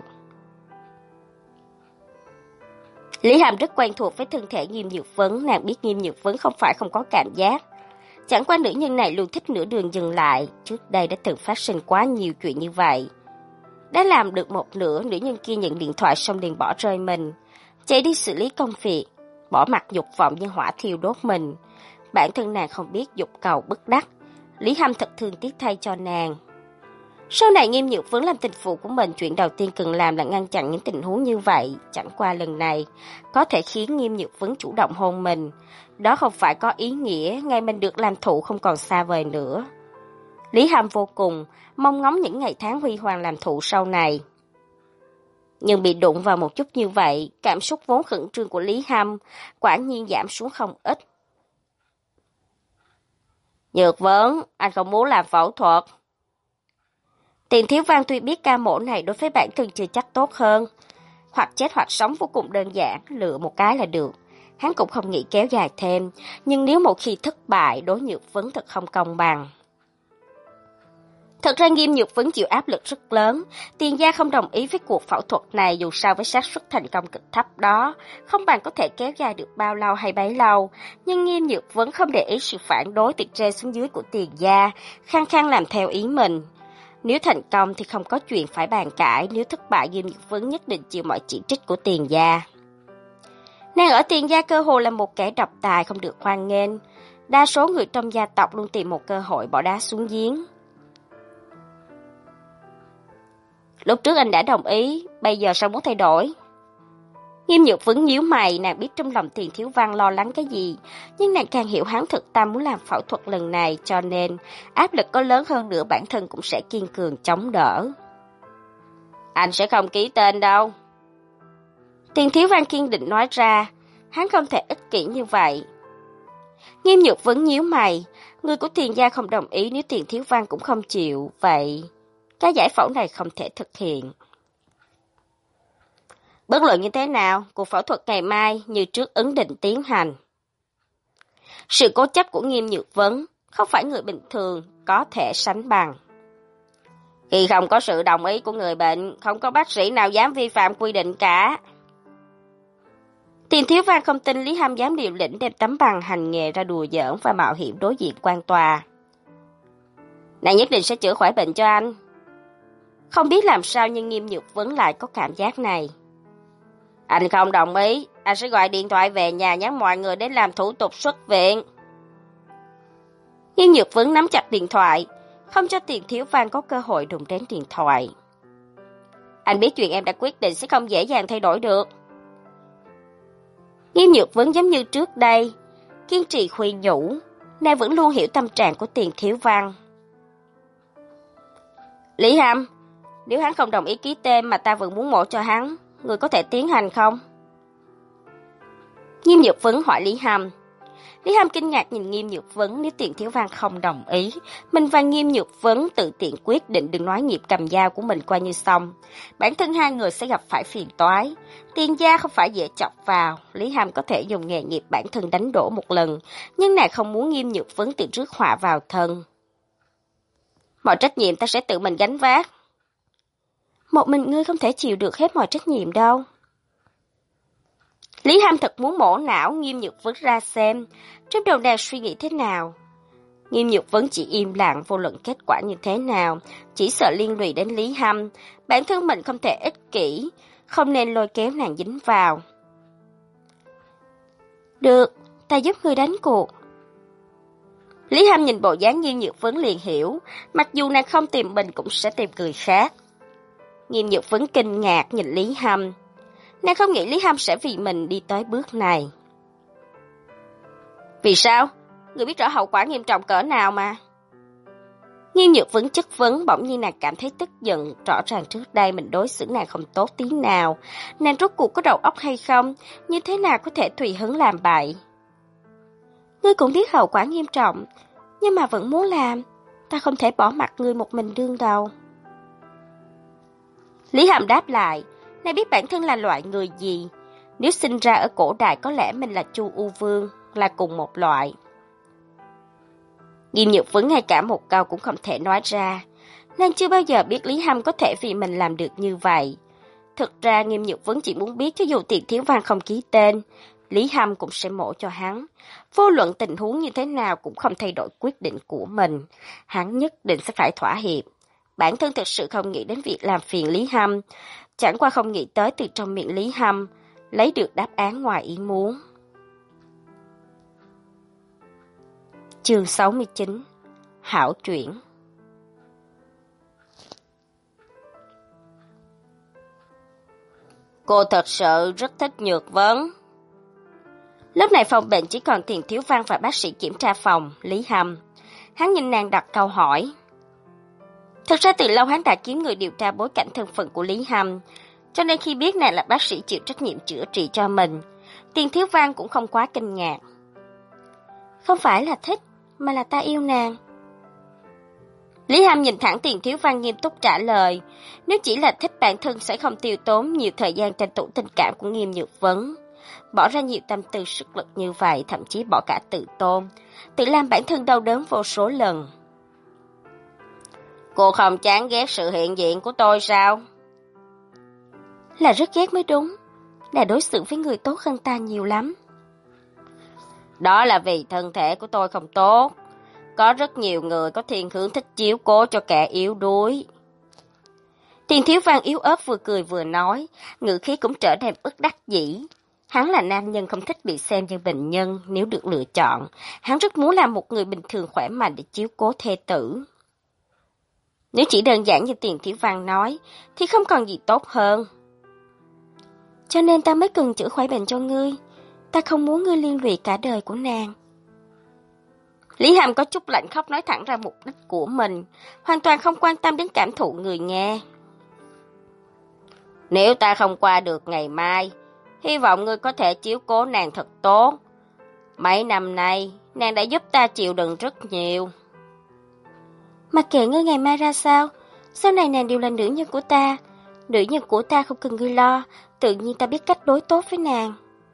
Lý Hâm rất quen thuộc với thân thể Nghiêm Nhược Vấn, nàng biết Nghiêm Nhược Vấn không phải không có cảm giác. Chẳng qua nữ nhân này luôn thích nửa đường dừng lại, trước đây đã từng phát sinh quá nhiều chuyện như vậy. Đã làm được một nửa, nữ nhân kia nhận điện thoại xong liền bỏ rơi mình, chạy đi xử lý công việc, bỏ mặt dục vọng như hỏa thiêu đốt mình. Bản thân nàng không biết dục cầu bất đắc, Lý Hâm thật thương tiếc thay cho nàng. Sau này Nghiêm Nhược Vấn làm tình phụ của mình, chuyện đầu tiên cần làm là ngăn chặn những tình huống như vậy. Chẳng qua lần này, có thể khiến Nghiêm Nhược Vấn chủ động hôn mình. Đó không phải có ý nghĩa ngày mình được làm thụ không còn xa vời nữa. Lý Hâm vô cùng mong ngóng những ngày tháng huy hoàng làm thụ sau này. Nhưng bị đụng vào một chút như vậy, cảm xúc vốn khẩn trương của Lý Hâm quả nhiên giảm xuống không ít. Nhược Vấn, anh không muốn làm phẫu thuật. Tiền Thiếu Văn tuy biết ca mổ này đối với bản thân chưa chắc tốt hơn, hoặc chết hoặc sống vô cùng đơn giản, lựa một cái là được. Hắn cũng không nghĩ kéo dài thêm, nhưng nếu một khi thất bại, đối Nhược Vấn thật không công bằng. Thật ra Nghiêm Nhược Vấn chịu áp lực rất lớn, Tiền gia không đồng ý với cuộc phẫu thuật này, dù sao với xác suất thành công cực thấp đó, không bằng có thể kéo dài được bao lâu hay bấy lâu, nhưng Nghiêm Nhược Vấn không để ý sự phản đối từ trên xuống dưới của Tiền gia, khăng khăng làm theo ý mình. Nếu thành công thì không có chuyện phải bàn cãi, nếu thất bại Nghiêm Nhược Vấn nhất định chịu mọi chỉ trích của Tiền gia. Nàng ở Tiền gia cơ hồ là một kẻ độc tài không được hoan nghênh, đa số người trong gia tộc luôn tìm một cơ hội bỏ đá xuống giếng. Lúc trước anh đã đồng ý, bây giờ sao muốn thay đổi? Nghiêm Nhược Vấn nhíu mày, nàng biết trong lòng Tiền Thiếu Văn lo lắng cái gì, nhưng nàng càng hiểu hắn thực tâm muốn làm phẫu thuật lần này, cho nên áp lực có lớn hơn nữa bản thân cũng sẽ kiên cường chống đỡ. Anh sẽ không ký tên đâu. Tiền Thiếu Văn kiên định nói ra, hắn không thể ích kỷ như vậy. Nghiêm Nhược Vấn nhíu mày, người của Tiền gia không đồng ý, nếu Tiền Thiếu Văn cũng không chịu, vậy cái giải phẫu này không thể thực hiện. Bất luận như thế nào, cuộc phẫu thuật ngày mai như trước ứng định tiến hành. Sự cố chấp của Nghiêm Nhược Vấn không phải người bình thường có thể sánh bằng. Khi không có sự đồng ý của người bệnh, không có bác sĩ nào dám vi phạm quy định cả. Tiền Thiếu Văn không tin Lý Hâm dám liều lĩnh đem tấm bằng hành nghề ra đùa giỡn và mạo hiểm đối diện quan tòa. Nàng nhất định sẽ chữa khỏi bệnh cho anh. Không biết làm sao nhưng Nghiêm Nhược Vấn lại có cảm giác này. Anh không đồng ý, anh sẽ gọi điện thoại về nhà nhắn mọi người đến làm thủ tục xuất viện. Nghiêm Nhược Vấn nắm chặt điện thoại, không cho Tiền Thiếu Văn có cơ hội đụng đến điện thoại. Anh biết chuyện em đã quyết định sẽ không dễ dàng thay đổi được. Nghiêm Nhược Vấn giống như trước đây, kiên trì khuyên nhủ, nàng vẫn luôn hiểu tâm trạng của Tiền Thiếu Văn. Lý Hâm, nếu hắn không đồng ý ký tên mà ta vẫn muốn mổ cho hắn, người có thể tiến hành không? Nghiêm Nhược Vấn hỏi Lý Hâm. Lý Hâm kinh ngạc nhìn Nghiêm Nhược Vấn, nếu Tiền Thiếu Văn không đồng ý, mình và Nghiêm Nhược Vấn tự tiện quyết định đừng nói nghiệp cầm dao của mình qua như xong. Bản thân hai người sẽ gặp phải phiền toái. Tiền gia không phải dễ chọc vào, Lý Hâm có thể dùng nghề nghiệp bản thân đánh đổ một lần, nhưng nàng không muốn Nghiêm Nhược Vấn tự rước họa vào thân. Mọi trách nhiệm ta sẽ tự mình gánh vác. Một mình ngươi không thể chịu được hết mọi trách nhiệm đâu. Lý Hâm thật muốn mổ não Nghiêm Nhược Vấn ra xem, trong đầu nàng suy nghĩ thế nào. Nghiêm Nhược Vấn chỉ im lặng, vô luận kết quả như thế nào, chỉ sợ liên lụy đến Lý Hâm. Bản thân mình không thể ích kỷ, không nên lôi kéo nàng dính vào. Được, ta giúp ngươi đánh cuộc. Lý Hâm nhìn bộ dáng Nghiêm Nhược Vấn liền hiểu, mặc dù nàng không tìm mình cũng sẽ tìm người khác. Nghiêm Nhược Vấn kinh ngạc nhìn Lý Hâm. Nàng không nghĩ Lý Hâm sẽ vì mình đi tới bước này. Vì sao? Người biết rõ hậu quả nghiêm trọng cỡ nào mà. Nghiêm Nhược Vấn chất vấn, bỗng nhiên nàng cảm thấy tức giận. Rõ ràng trước đây mình đối xử nàng không tốt tí nào. Nàng rốt cuộc có đầu óc hay không? Như thế nào có thể tùy hứng làm bậy? Ngươi cũng biết hậu quả nghiêm trọng, nhưng mà vẫn muốn làm. Ta không thể bỏ mặc ngươi một mình đương đầu. Lý Hàm đáp lại, nàng biết bản thân là loại người gì. Nếu sinh ra ở cổ đại có lẽ mình là Chu U Vương, là cùng một loại. Nghiêm Nhược Vấn ngay cả một câu cũng không thể nói ra. Nàng chưa bao giờ biết Lý Hâm có thể vì mình làm được như vậy. Thực ra Nghiêm Nhược Vấn chỉ muốn biết cho dù Tiền Thiếu Văn không ký tên, Lý Hâm cũng sẽ mổ cho hắn. Vô luận tình huống như thế nào cũng không thay đổi quyết định của mình. Hắn nhất định sẽ phải thỏa hiệp. Bản thân thực sự không nghĩ đến việc làm phiền Lý Hâm. Chẳng qua không nghĩ tới từ trong miệng Lý Hâm lấy được đáp án ngoài ý muốn. Chương sáu mươi chín. Hảo chuyển. Cô thật sự rất thích Nhược Vấn. Lúc này phòng bệnh chỉ còn Tiền Thiếu Văn và bác sĩ kiểm tra phòng, Lý Hâm. Hắn nhìn nàng đặt câu hỏi. Thực ra từ lâu hắn đã kiếm người điều tra bối cảnh thân phận của Lý Hâm, cho nên khi biết nàng là bác sĩ chịu trách nhiệm chữa trị cho mình, Tiền Thiếu Văn cũng không quá kinh ngạc. Không phải là thích, mà là ta yêu nàng. Lý Hâm nhìn thẳng Tiền Thiếu Văn nghiêm túc trả lời, nếu chỉ là thích bản thân sẽ không tiêu tốn nhiều thời gian tranh thủ tình cảm của Nghiêm Nhược Vấn. Bỏ ra nhiều tâm tư sức lực như vậy, thậm chí bỏ cả tự tôn, tự làm bản thân đau đớn vô số lần. Cô không chán ghét sự hiện diện của tôi sao? Là rất ghét mới đúng, là đối xử với người tốt hơn ta nhiều lắm. Đó là vì thân thể của tôi không tốt. Có rất nhiều người có thiên hướng thích chiếu cố cho kẻ yếu đuối. Tiền Thiếu Văn yếu ớt vừa cười vừa nói, ngữ khí cũng trở nên bất đắc dĩ. Hắn là nam nhân không thích bị xem như bệnh nhân, nếu được lựa chọn. Hắn rất muốn làm một người bình thường khỏe mạnh để chiếu cố thê tử. Nếu chỉ đơn giản như Tiền Thiếu Văn nói, thì không còn gì tốt hơn. Cho nên ta mới cần chữa khỏi bệnh cho ngươi. Ta không muốn ngươi liên lụy cả đời của nàng. Lý Hàm có chút lạnh khóc nói thẳng ra mục đích của mình, hoàn toàn không quan tâm đến cảm thụ người nghe. Nếu ta không qua được ngày mai, hy vọng ngươi có thể chiếu cố nàng thật tốt. Mấy năm nay, nàng đã giúp ta chịu đựng rất nhiều. Mặc kệ ngươi ngày mai ra sao, sau này nàng đều là nữ nhân của ta. Nữ nhân của ta không cần ngươi lo, tự nhiên ta biết cách đối tốt với nàng.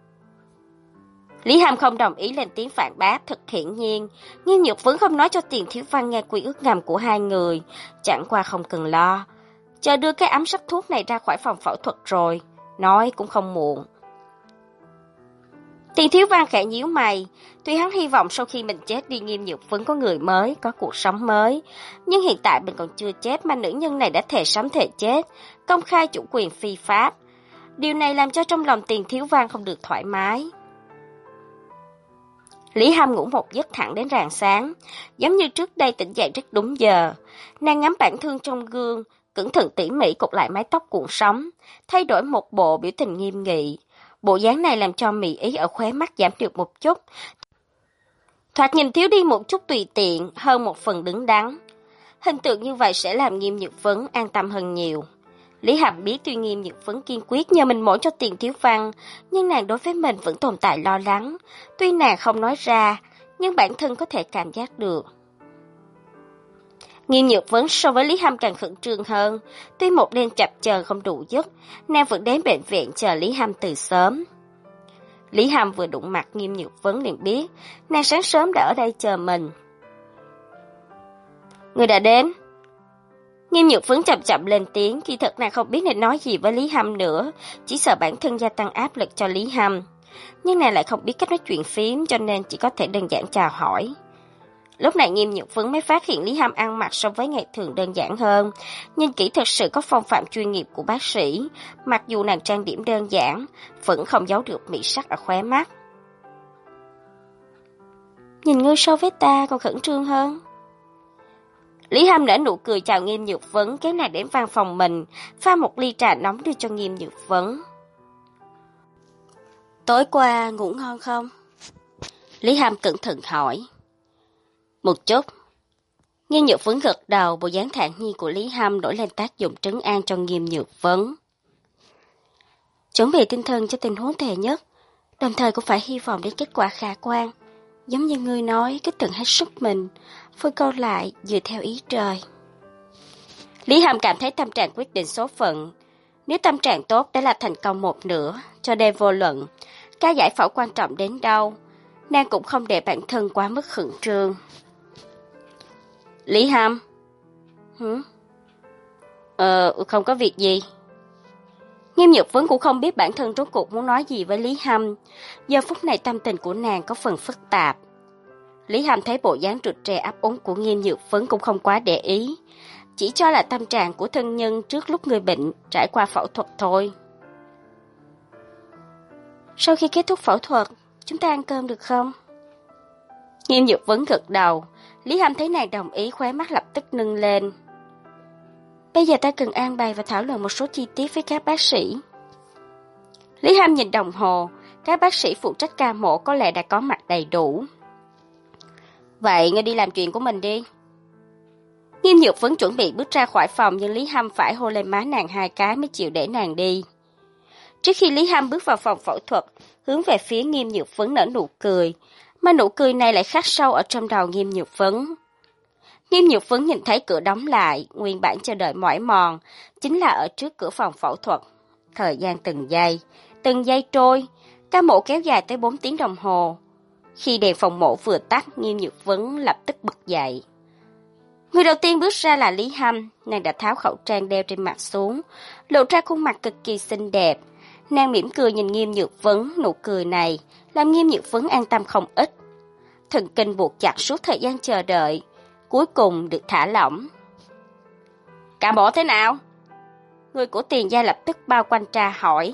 Lý Hàm không đồng ý lên tiếng phản bác, thật hiển nhiên, nhưng Nhược Vấn không nói cho Tiền Thiếu Văn nghe quy ước ngầm của hai người, chẳng qua không cần lo. Chờ đưa cái ấm sắc thuốc này ra khỏi phòng phẫu thuật rồi, nói cũng không muộn. Tiền Thiếu Văn khẽ nhíu mày, tuy hắn hy vọng sau khi mình chết đi Nghiêm Nhược Vấn có người mới, có cuộc sống mới, nhưng hiện tại mình còn chưa chết mà nữ nhân này đã thề sống thề chết, công khai chủ quyền phi pháp. Điều này làm cho trong lòng Tiền Thiếu Văn không được thoải mái. Lý Hâm ngủ một giấc thẳng đến rạng sáng, giống như trước đây tỉnh dậy rất đúng giờ. Nàng ngắm bản thân trong gương, cẩn thận tỉ mỉ cột lại mái tóc cuộn sóng, thay đổi một bộ biểu tình nghiêm nghị. Bộ dáng này làm cho mị ý ở khóe mắt giảm được một chút. Thoạt nhìn thiếu đi một chút tùy tiện, hơn một phần đứng đắn. Hình tượng như vậy sẽ làm Nghiêm Nhược Vấn an tâm hơn nhiều. Lý Hàm biết tuy Nghiêm Nhược Vấn kiên quyết nhờ mình mổ cho Tiền Thiếu Văn, nhưng nàng đối với mình vẫn tồn tại lo lắng. Tuy nàng không nói ra, nhưng bản thân có thể cảm giác được. Nghiêm Nhược Vấn so với Lý Hâm càng khẩn trương hơn. Tuy một đêm chập chờn không đủ giấc, nàng vẫn đến bệnh viện chờ Lý Hâm từ sớm. Lý Hâm vừa đụng mặt Nghiêm Nhược Vấn liền biết, nàng sáng sớm đã ở đây chờ mình. Người đã đến. Nghiêm Nhược Vấn chậm chậm lên tiếng, khi thật nàng không biết nên nói gì với Lý Hâm nữa, chỉ sợ bản thân gia tăng áp lực cho Lý Hâm. Nhưng nàng lại không biết cách nói chuyện phím, cho nên chỉ có thể đơn giản chào hỏi. Lúc này Nghiêm Nhược Vấn mới phát hiện Lý Hâm ăn mặc so với ngày thường đơn giản hơn, nhìn kỹ thật sự có phong phạm chuyên nghiệp của bác sĩ, mặc dù nàng trang điểm đơn giản, vẫn không giấu được mỹ sắc ở khóe mắt. Nhìn ngươi so với ta còn khẩn trương hơn. Lý Hâm nở nụ cười chào Nghiêm Nhược Vấn, kéo nàng đến văn phòng mình, pha một ly trà nóng đưa cho Nghiêm Nhược Vấn. Tối qua ngủ ngon không? Lý Hâm cẩn thận hỏi. Một chút. Nghiêm Nhược Vấn gật đầu, bộ dáng thản nhiên của Lý Hâm nổi lên tác dụng trấn an cho Nghiêm Nhược Vấn. Chuẩn bị tinh thần cho tình huống tệ nhất, đồng thời cũng phải hy vọng đến kết quả khả quan. Giống như ngươi nói, cứ từng hết sức mình, phơi câu lại dựa theo ý trời. Lý Hâm cảm thấy tâm trạng quyết định số phận. Nếu tâm trạng tốt đã là thành công một nửa, cho nên vô luận, cái giải phẫu quan trọng đến đâu, nàng cũng không để bản thân quá mức khẩn trương. Lý Hâm? Hử? Ờ, không có việc gì. Nghiêm Nhược Vấn cũng không biết bản thân rốt cuộc muốn nói gì với Lý Hâm. Giờ phút này tâm tình của nàng có phần phức tạp. Lý Hâm thấy bộ dáng rụt rè ấp úng của Nghiêm Nhược Vấn cũng không quá để ý, chỉ cho là tâm trạng của thân nhân trước lúc người bệnh trải qua phẫu thuật thôi. Sau khi kết thúc phẫu thuật, chúng ta ăn cơm được không? Nghiêm Nhược Vấn gật đầu. Lý Hâm thấy nàng đồng ý, khóe mắt lập tức nâng lên. Bây giờ ta cần an bài và thảo luận một số chi tiết với các bác sĩ. Lý Hâm nhìn đồng hồ, các bác sĩ phụ trách ca mổ có lẽ đã có mặt đầy đủ. Vậy ngươi đi làm chuyện của mình đi. Nghiêm Nhược Vấn chuẩn bị bước ra khỏi phòng, nhưng Lý Hâm phải hôn lên má nàng hai cái mới chịu để nàng đi. Trước khi Lý Hâm bước vào phòng phẫu thuật, hướng về phía Nghiêm Nhược Vấn nở nụ cười, mà nụ cười này lại khắc sâu ở trong đầu Nghiêm Nhược Vấn. Nghiêm Nhược Vấn nhìn thấy cửa đóng lại, nguyên bản chờ đợi mỏi mòn, chính là ở trước cửa phòng phẫu thuật. Thời gian từng giây, từng giây trôi, ca mổ kéo dài tới bốn tiếng đồng hồ. Khi đèn phòng mổ vừa tắt, Nghiêm Nhược Vấn lập tức bật dậy. Người đầu tiên bước ra là Lý Hâm, nàng đã tháo khẩu trang đeo trên mặt xuống, lộ ra khuôn mặt cực kỳ xinh đẹp. Nàng mỉm cười nhìn Nghiêm Nhược Vấn, nụ cười này làm Nghiêm Nhược Vấn an tâm không ít. Thần kinh buộc chặt suốt thời gian chờ đợi, cuối cùng được thả lỏng. Cả mổ thế nào? Người của Tiền gia lập tức bao quanh tra hỏi.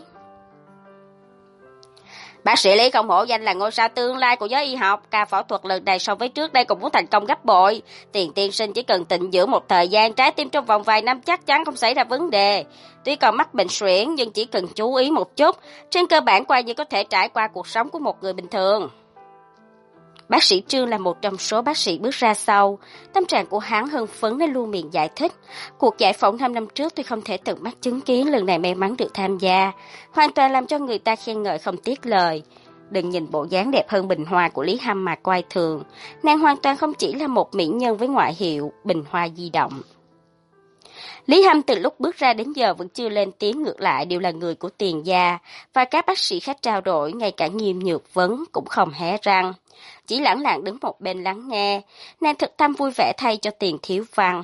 Bác sĩ Lý không hổ danh là ngôi sao tương lai của giới y học, ca phẫu thuật lần này so với trước đây cũng muốn thành công gấp bội. Tiền tiên sinh chỉ cần tịnh dưỡng một thời gian, trái tim trong vòng vài năm chắc chắn không xảy ra vấn đề. Tuy còn mắc bệnh suyễn nhưng chỉ cần chú ý một chút, trên cơ bản coi như có thể trải qua cuộc sống của một người bình thường. Bác sĩ Trương là một trong số bác sĩ bước ra sau, tâm trạng của hắn hưng phấn nên luôn miệng giải thích. Cuộc giải phẫu năm năm trước tuy không thể tận mắt chứng kiến, lần này may mắn được tham gia, hoàn toàn làm cho người ta khen ngợi không tiếc lời. Đừng nhìn bộ dáng đẹp hơn bình hoa của Lý Hâm mà coi thường, nàng hoàn toàn không chỉ là một mỹ nhân với ngoại hiệu bình hoa di động. Lý Hâm từ lúc bước ra đến giờ vẫn chưa lên tiếng, ngược lại đều là người của Tiền gia, và các bác sĩ khác trao đổi, ngay cả Nghiêm Nhược Vấn cũng không hé răng, chỉ lẳng lặng đứng một bên lắng nghe. Nàng thực tâm vui vẻ thay cho Tiền Thiếu Văn.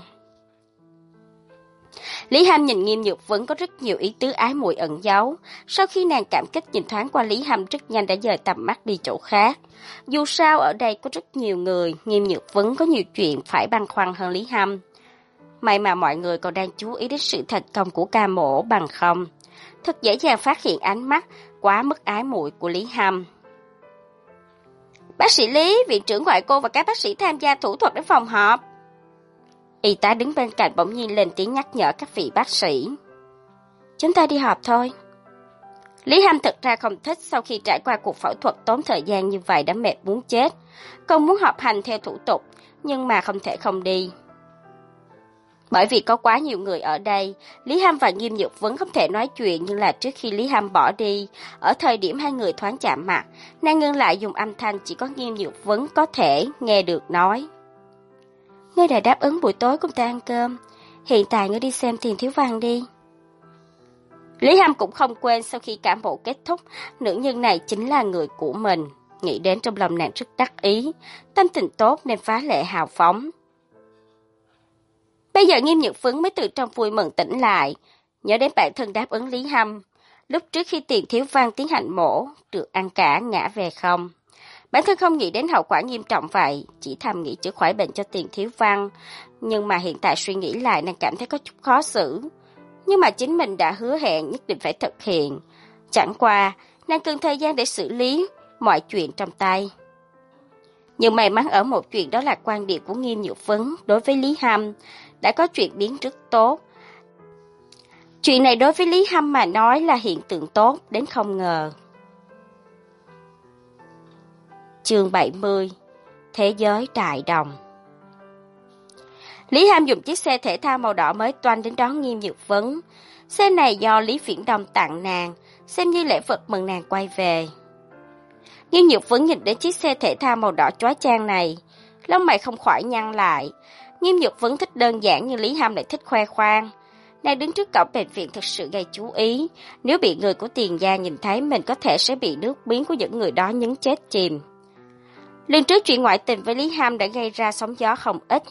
Lý Hâm nhìn Nghiêm Nhược Vấn có rất nhiều ý tứ ái muội ẩn giấu. Sau khi nàng cảm kích nhìn thoáng qua Lý Hâm, rất nhanh đã dời tầm mắt đi chỗ khác. Dù sao ở đây có rất nhiều người, Nghiêm Nhược Vấn có nhiều chuyện phải băn khoăn hơn Lý Hâm. May mà mọi người còn đang chú ý đến sự thành công của ca mổ, bằng không thật dễ dàng phát hiện ánh mắt quá mức ái muội của Lý Hâm. Bác sĩ Lý, viện trưởng gọi cô và các bác sĩ tham gia thủ thuật đến phòng họp. Y tá đứng bên cạnh bỗng nhiên lên tiếng nhắc nhở các vị bác sĩ. Chúng ta đi họp thôi. Lý Hâm thực ra không thích, sau khi trải qua cuộc phẫu thuật tốn thời gian như vậy đã mệt muốn chết. Không muốn họp hành theo thủ tục, nhưng mà không thể không đi. Bởi vì có quá nhiều người ở đây, Lý Hâm và Nghiêm Nhược Vấn không thể nói chuyện, nhưng là trước khi Lý Hâm bỏ đi, ở thời điểm hai người thoáng chạm mặt, nàng ngưng lại dùng âm thanh chỉ có Nghiêm Nhược Vấn có thể nghe được nói. Ngươi đã đáp ứng buổi tối cùng ta ăn cơm, hiện tại ngươi đi xem Tiền Thiếu Văn đi. Lý Hâm cũng không quên sau khi cả mổ kết thúc, nữ nhân này chính là người của mình, nghĩ đến trong lòng nàng rất đắc ý, tâm tình tốt nên phá lệ hào phóng. Bây giờ Nghiêm Nhược Vấn mới từ trong vui mừng tỉnh lại, nhớ đến bản thân đáp ứng Lý Hâm. Lúc trước khi Tiền Thiếu Văn tiến hành mổ, được ăn cả ngã về không. Bản thân không nghĩ đến hậu quả nghiêm trọng vậy, chỉ thầm nghĩ chữa khỏi bệnh cho Tiền Thiếu Văn. Nhưng mà hiện tại suy nghĩ lại nàng cảm thấy có chút khó xử. Nhưng mà chính mình đã hứa hẹn nhất định phải thực hiện. Chẳng qua, nàng cần thời gian để xử lý mọi chuyện trong tay. Nhưng may mắn ở một chuyện, đó là quan điểm của Nghiêm Nhược Vấn đối với Lý Hâm đã có chuyển biến rất tốt. Chuyện này đối với Lý Hâm mà nói là hiện tượng tốt đến không ngờ. Chương bảy mươi. Thế giới đại đồng. Lý Ham dùng chiếc xe thể thao màu đỏ mới toanh đến đón Nghiêm Nhược Vấn. Xe này do Lý Viễn Đông tặng nàng, xem như lễ vật mừng nàng quay về. Nghiêm Nhược Vấn nhìn đến chiếc xe thể thao màu đỏ chói chang này, lông mày không khỏi nhăn lại. Nghiêm Nhược Vấn thích đơn giản nhưng Lý Ham lại thích khoe khoang. Nàng đứng trước cổng bệnh viện thực sự gây chú ý, nếu bị người của Tiền gia nhìn thấy mình có thể sẽ bị nước miếng của những người đó nhấn chết chìm. Lần trước chuyện ngoại tình với Lý Ham đã gây ra sóng gió không ít.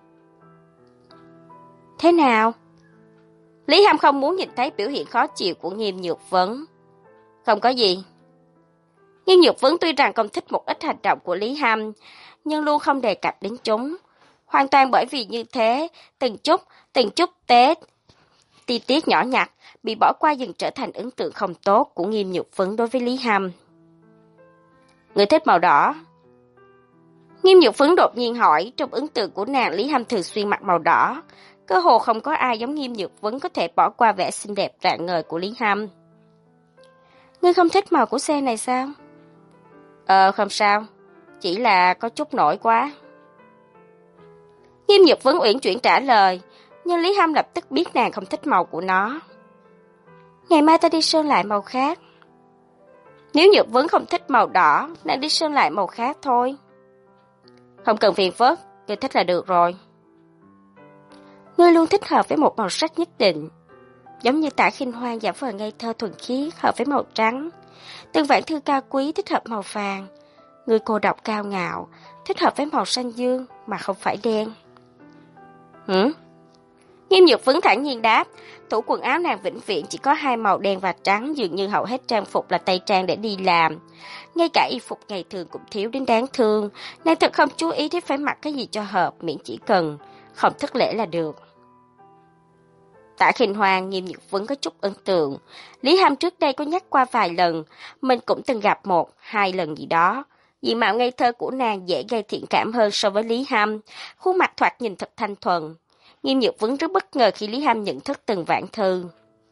Thế nào? Lý Ham không muốn nhìn thấy biểu hiện khó chịu của Nghiêm Nhược Vấn. Không có gì. Nghiêm Nhược Vấn tuy rằng không thích một ít hành động của Lý Ham, nhưng luôn không đề cập đến chúng. Hoàn toàn bởi vì như thế, từng chút, từng chút Tết, ti tiết nhỏ nhặt, bị bỏ qua dần trở thành ấn tượng không tốt của Nghiêm Nhược Vấn đối với Lý Ham. Người thích màu đỏ. Nghiêm Nhược Vấn đột nhiên hỏi, trong ấn tượng của nàng Lý Ham thường xuyên mặc màu đỏ. Cơ hồ không có ai giống Nghiêm Nhược Vấn có thể bỏ qua vẻ xinh đẹp rạng ngời của Lý Ham. Ngươi không thích màu của xe này sao? Ờ, không sao. Chỉ là có chút nổi quá. Nghiêm Nhược Vấn uyển chuyển trả lời, nhưng Lý Ham lập tức biết nàng không thích màu của nó. Ngày mai ta đi sơn lại màu khác. Nếu Nhược Vấn không thích màu đỏ, nàng đi sơn lại màu khác thôi. Không cần phiền phức, ngươi thích là được rồi. Ngươi luôn thích hợp với một màu sắc nhất định, giống như Tả Khinh Hoan giả vờ ngây thơ thuần khiết hợp với màu trắng, Từng Vãn Thư cao quý thích hợp màu vàng, ngươi cô độc cao ngạo thích hợp với màu xanh dương mà không phải đen. Hử? Nghiêm Nhược Vấn thản nhiên đáp, tủ quần áo nàng vĩnh viễn chỉ có hai màu đen và trắng, dường như hầu hết trang phục là tây trang để đi làm. Ngay cả y phục ngày thường cũng thiếu đến đáng thương, nàng thật không chú ý đến phải mặc cái gì cho hợp, miễn chỉ cần không thất lễ là được. Tả Khinh Hoan, Nghiêm Nhược Vấn có chút ấn tượng. Lý Ham trước đây có nhắc qua vài lần, mình cũng từng gặp một, hai lần gì đó. Diện mạo ngây thơ của nàng dễ gây thiện cảm hơn so với Lý Ham, khuôn mặt thoạt nhìn thật thanh thuần. Nghiêm Nhược Vấn rất bất ngờ khi Lý Ham nhận thức Từng Vãn Thư.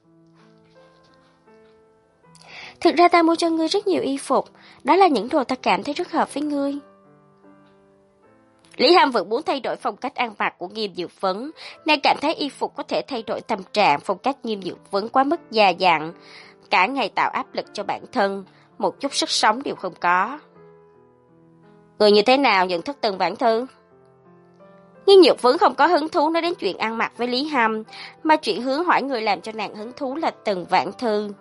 Thực ra ta mua cho ngươi rất nhiều y phục, đó là những đồ ta cảm thấy rất hợp với ngươi. Lý Ham vẫn muốn thay đổi phong cách ăn mặc của Nghiêm Nhược Vấn, nàng cảm thấy y phục có thể thay đổi tâm trạng. Phong cách Nghiêm Nhược Vấn quá mức già dặn, cả ngày tạo áp lực cho bản thân, một chút sức sống đều không có. Người như thế nào nhận thức Từng Vãn Thư? Nghiêm Nhược Vấn không có hứng thú nói đến chuyện ăn mặc với Lý Ham, mà chuyện hướng hỏi người làm cho nàng hứng thú là Từng Vãn Thư.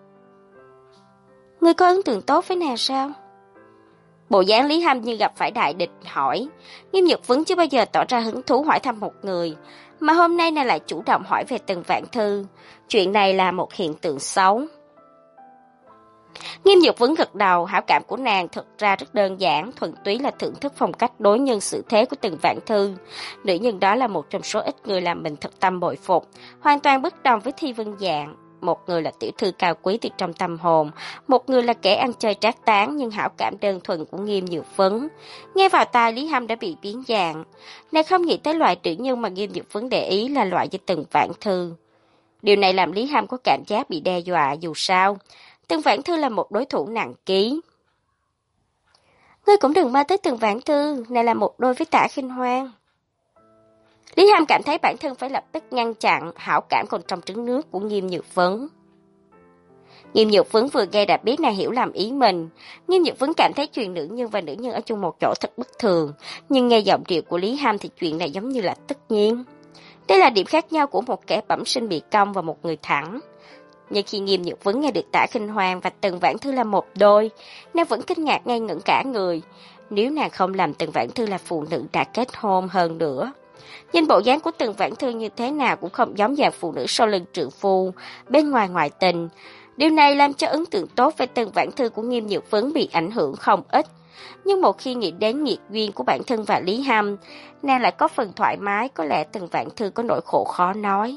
Ngươi có ấn tượng tốt với nàng sao? Bộ dáng Lý Ham như gặp phải đại địch hỏi. Nghiêm Nhược Vấn chưa bao giờ tỏ ra hứng thú hỏi thăm một người, mà hôm nay nàng lại chủ động hỏi về Từng Vãn Thư. Chuyện này là một hiện tượng xấu. Nghiêm Nhược Vấn gật đầu, hảo cảm của nàng thực ra rất đơn giản, thuần túy là thưởng thức phong cách đối nhân xử thế của Từng Vãn Thư. Nữ nhân đó là một trong số ít người làm mình thật tâm bội phục, hoàn toàn bất đồng với Thi Vân Dạng. Một người là tiểu thư cao quý từ trong tâm hồn, một người là kẻ ăn chơi trác tán nhưng hảo cảm đơn thuần của Nghiêm Nhược Vấn. Nghe vào tai Lý Ham đã bị biến dạng. Nàng không nghĩ tới loại nữ nhân mà Nghiêm Nhược Vấn để ý là loại như Từng Vãn Thư. Điều này làm Lý Ham có cảm giác bị đe dọa, dù sao Từng Vãn Thư là một đối thủ nặng ký. Ngươi cũng đừng mơ tới Từng Vãn Thư, này là một đôi với Tả Khinh Hoan. Lý Ham cảm thấy bản thân phải lập tức ngăn chặn hảo cảm còn trong trứng nước của Nghiêm Nhược Vấn. Nghiêm Nhược Vấn vừa nghe đã biết nàng hiểu lầm ý mình. Nghiêm Nhược Vấn cảm thấy chuyện nữ nhân và nữ nhân ở chung một chỗ thật bất thường, nhưng nghe giọng điệu của Lý Ham thì chuyện này giống như là tất nhiên. Đây là điểm khác nhau của một kẻ bẩm sinh bị cong và một người thẳng. Nhưng khi Nghiêm Nhược Vấn nghe được Tả Khinh Hoan và Từng Vãn Thư là một đôi, nàng vẫn kinh ngạc ngây ngẩn cả người. Nếu nàng không làm Từng Vãn Thư là phụ nữ đã kết hôn hơn nữa. Nhìn bộ dáng của Từng Vãn Thư như thế nào cũng không giống dạng phụ nữ sau lưng trượng phu, bên ngoài ngoại tình. Điều này làm cho ấn tượng tốt về Từng Vãn Thư của Nghiêm Nhược Vấn bị ảnh hưởng không ít. Nhưng một khi nghĩ đến nghiệt duyên của bản thân và Lý Ham, nàng lại có phần thoải mái, có lẽ Từng Vãn Thư có nỗi khổ khó nói.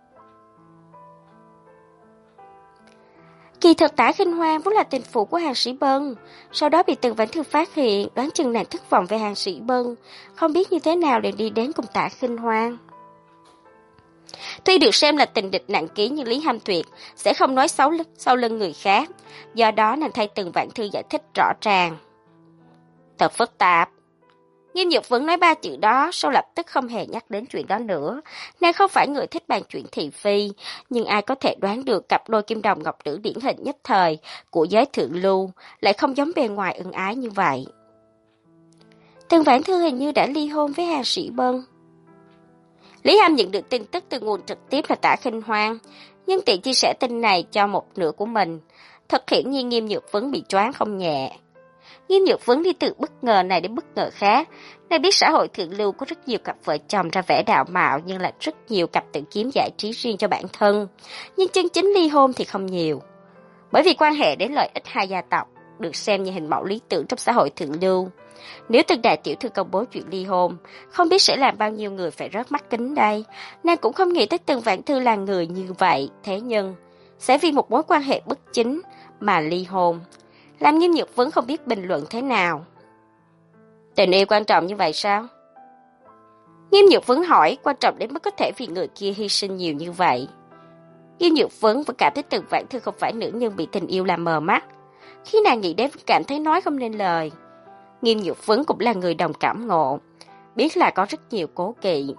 Kỳ thực Tả Khinh Hoan vốn là tình phụ của Hàn Sĩ Bân, sau đó bị Từng Vãn Thư phát hiện, đoán chừng nàng thất vọng về Hàn Sĩ Bân, không biết như thế nào liền đi đến cùng Tả Khinh Hoan. Tuy được xem là tình địch nặng ký nhưng Lý Ham tuyệt sẽ không nói xấu sau lưng người khác, do đó nàng thay Từng Vãn Thư giải thích rõ ràng. Thật phức tạp. Nghiêm Nhược Vấn nói ba chữ đó, sau lập tức không hề nhắc đến chuyện đó nữa. Nàng không phải người thích bàn chuyện thị phi, nhưng ai có thể đoán được cặp đôi kim đồng ngọc nữ điển hình nhất thời của giới thượng lưu lại không giống bề ngoài ân ái như vậy. Tần Vãn Thư hình như đã ly hôn với Hà Sĩ Bân. Lý Hàm nhận được tin tức từ nguồn trực tiếp là Tả Khinh Hoan, nhưng tiện chia sẻ tin này cho một nửa của mình. Thật hiển nhiên Nghiêm Nhược Vấn bị choáng không nhẹ. Nghiêm Nhược Vấn đi từ bất ngờ này đến bất ngờ khác. Nàng biết xã hội thượng lưu có rất nhiều cặp vợ chồng ra vẻ đạo mạo, nhưng là rất nhiều cặp tự kiếm giải trí riêng cho bản thân. Nhưng chân chính ly hôn thì không nhiều. Bởi vì quan hệ đến lợi ích hai gia tộc, được xem như hình mẫu lý tưởng trong xã hội thượng lưu. Nếu từng đại tiểu thư công bố chuyện ly hôn, không biết sẽ làm bao nhiêu người phải rớt mắt kính đây. Nàng cũng không nghĩ tới Tần Vãn Thư là người như vậy, thế nhưng sẽ vì một mối quan hệ bất chính mà ly hôn, làm Nghiêm Nhược Vấn không biết bình luận thế nào. Tình yêu quan trọng như vậy sao? Nghiêm Nhược Vấn hỏi, quan trọng đến mức có thể vì người kia hy sinh nhiều như vậy. Nghiêm Nhược Vấn vẫn cảm thấy Tần Vãn Thư không phải nữ nhân bị tình yêu làm mờ mắt. Khi nàng nghĩ đến vẫn cảm thấy nói không nên lời. Nghiêm Nhược Vấn cũng là người đồng cảm ngộ, biết là có rất nhiều cố kỵ.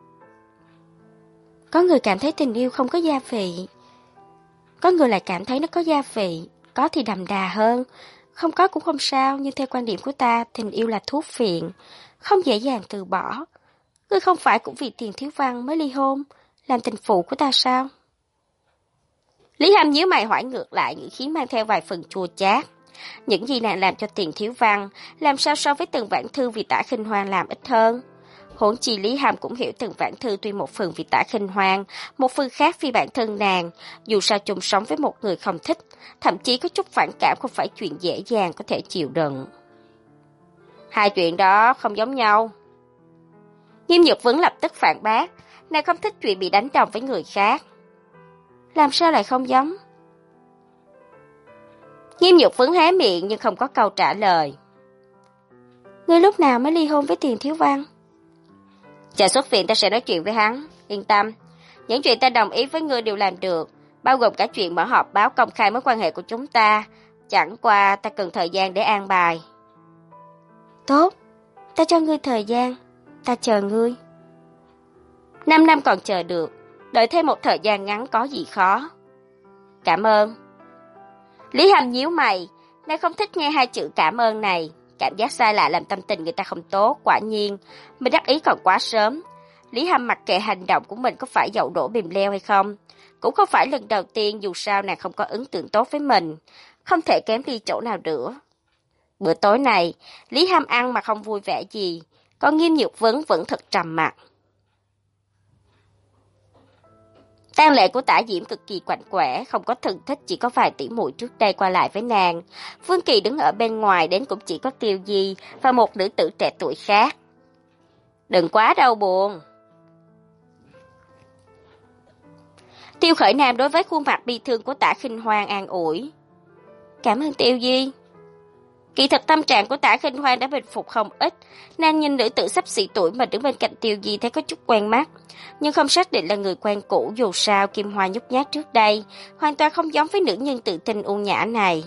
Có người cảm thấy tình yêu không có gia vị, có người lại cảm thấy nó có gia vị, có thì đậm đà hơn, không có cũng không sao, nhưng theo quan điểm của ta, tình yêu là thuốc phiện, không dễ dàng từ bỏ. Ngươi không phải cũng vì Tiền Thiếu Văn mới ly hôn, làm tình phụ của ta sao? Lý Hàm nhíu mày hỏi ngược lại, ngữ khí mang theo vài phần chua chát. Những gì nàng làm cho Tiền Thiếu Văn, làm sao so với Tần Vãn Thư vì Tả Khinh Hoan làm ít hơn? Huống chi Lý Hàm cũng hiểu Tần Vãn Thư tuy một phần vì Tả Khinh Hoan, một phần khác vì bản thân nàng, dù sao chung sống với một người không thích, thậm chí có chút phản cảm không phải chuyện dễ dàng có thể chịu đựng. Hai chuyện đó không giống nhau. Nghiêm Nhược Vấn lập tức phản bác, nàng không thích chuyện bị đánh đồng với người khác. Làm sao lại không giống? Nghiêm Nhược Vấn hé miệng nhưng không có câu trả lời. Ngươi lúc nào mới ly hôn với Tiền Thiếu Văn? Chờ xuất viện ta sẽ nói chuyện với hắn, yên tâm. Những chuyện ta đồng ý với ngươi đều làm được, bao gồm cả chuyện mở họp báo công khai mối quan hệ của chúng ta. Chẳng qua ta cần thời gian để an bài. Tốt, ta cho ngươi thời gian, ta chờ ngươi. Năm năm còn chờ được, đợi thêm một thời gian ngắn có gì khó. Cảm ơn. Lý Hàm nhíu mày, nàng không thích nghe hai chữ cảm ơn này. Cảm giác sai lạ làm tâm tình người ta không tốt, quả nhiên, mình đắc ý còn quá sớm. Lý Hàm mặc kệ hành động của mình có phải dậu đổ bìm leo hay không. Cũng không phải lần đầu tiên, dù sao nàng không có ấn tượng tốt với mình, không thể kém đi chỗ nào nữa. Bữa tối này, Lý Hàm ăn mà không vui vẻ gì, còn Nghiêm Nhược Vấn vẫn thật trầm mặc. Tang lễ của Tả Diễm cực kỳ quạnh quẻ, không có thân thích, chỉ có vài tỷ muội trước đây qua lại với nàng. Vương Kỳ đứng ở bên ngoài, đến cũng chỉ có Tiêu Di và một nữ tử trẻ tuổi khác. Đừng quá đau buồn. Tiêu Khởi Nam đối với khuôn mặt bi thương của Tả Khinh Hoan an ủi. Cảm ơn Tiêu Di. Kỳ thực tâm trạng của Tả Khinh Hoan đã bình phục không ít. Nàng nhìn nữ tử sắp xỉ tuổi mà đứng bên cạnh Tiêu Di thấy có chút quen mắt, nhưng không xác định là người quen cũ. Dù sao Kim Hoa nhút nhát trước đây hoàn toàn không giống với nữ nhân tự tin u nhã này.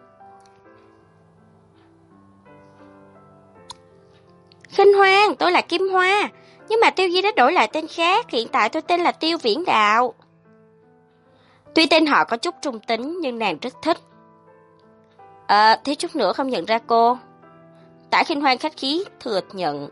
Khinh Hoan, tôi là Kim Hoa, nhưng mà Tiêu Di đã đổi lại tên khác, hiện tại tôi tên là Tiêu Viễn Đạo. Tuy tên họ có chút trung tính nhưng nàng rất thích. À, thiếu chút nữa không nhận ra cô. Tả Khinh Hoan khách khí thừa nhận.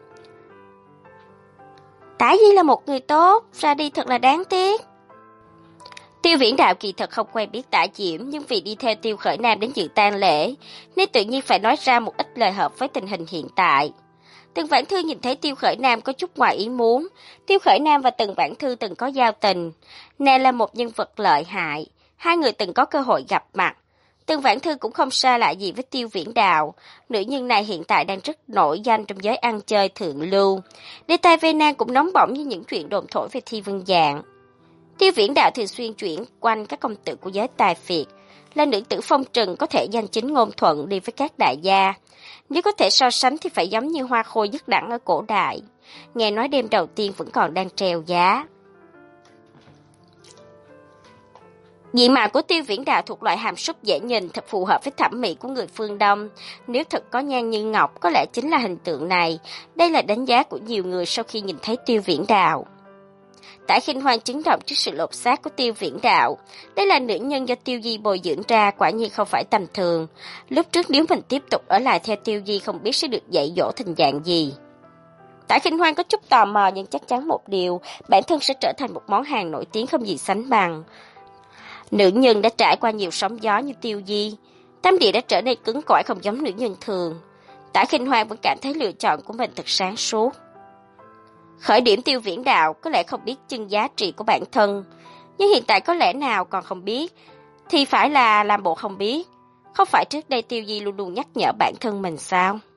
Tả Di là một người tốt, ra đi thật là đáng tiếc. Tiêu Viễn Đạo kỳ thật không quen biết Tả Diễm, nhưng vì đi theo Tiêu Khởi Nam đến dự tang lễ, nên tự nhiên phải nói ra một ít lời hợp với tình hình hiện tại. Tần Vãn Thư nhìn thấy Tiêu Khởi Nam có chút ngoài ý muốn. Tiêu Khởi Nam và Tần Vãn Thư từng có giao tình. Nàng là một nhân vật lợi hại, hai người từng có cơ hội gặp mặt. Tần Vãn Thư cũng không xa lạ gì với Tiêu Viễn Đạo. Nữ nhân này hiện tại đang rất nổi danh trong giới ăn chơi thượng lưu. Đề tài về nàng cũng nóng bỏng như những chuyện đồn thổi về Thi Vân Dạng. Tiêu Viễn Đạo thường xuyên chuyển quanh các công tử của giới tài phiệt, là nữ tử phong trần có thể danh chính ngôn thuận đi với các đại gia. Nếu có thể so sánh thì phải giống như hoa khôi nhất đẳng ở cổ đại. Nghe nói đêm đầu tiên vẫn còn đang treo giá. Diện mạo của Tiêu Viễn Đào thuộc loại hàm súc dễ nhìn, thật phù hợp với thẩm mỹ của người phương Đông. Nếu thật có nhan như ngọc, có lẽ chính là hình tượng này. Đây là đánh giá của nhiều người sau khi nhìn thấy Tiêu Viễn Đào. Tả Khinh Hoan chấn động trước sự lột xác của Tiêu Viễn Đạo. Đây là nữ nhân do Tiêu Di bồi dưỡng ra, quả nhiên không phải tầm thường. Lúc trước nếu mình tiếp tục ở lại theo Tiêu Di không biết sẽ được dạy dỗ thành dạng gì. Tả Khinh Hoan có chút tò mò nhưng chắc chắn một điều, bản thân sẽ trở thành một món hàng nổi tiếng không gì sánh bằng. Nữ nhân đã trải qua nhiều sóng gió như Tiêu Di, tâm địa đã trở nên cứng cỏi không giống nữ nhân thường. Tả Khinh Hoan vẫn cảm thấy lựa chọn của mình thật sáng suốt. Khởi điểm Tiêu Viễn Đạo có lẽ không biết chân giá trị của bản thân, nhưng hiện tại có lẽ nào còn không biết, thì phải là làm bộ không biết. Không phải trước đây Tiêu Di luôn luôn nhắc nhở bản thân mình sao?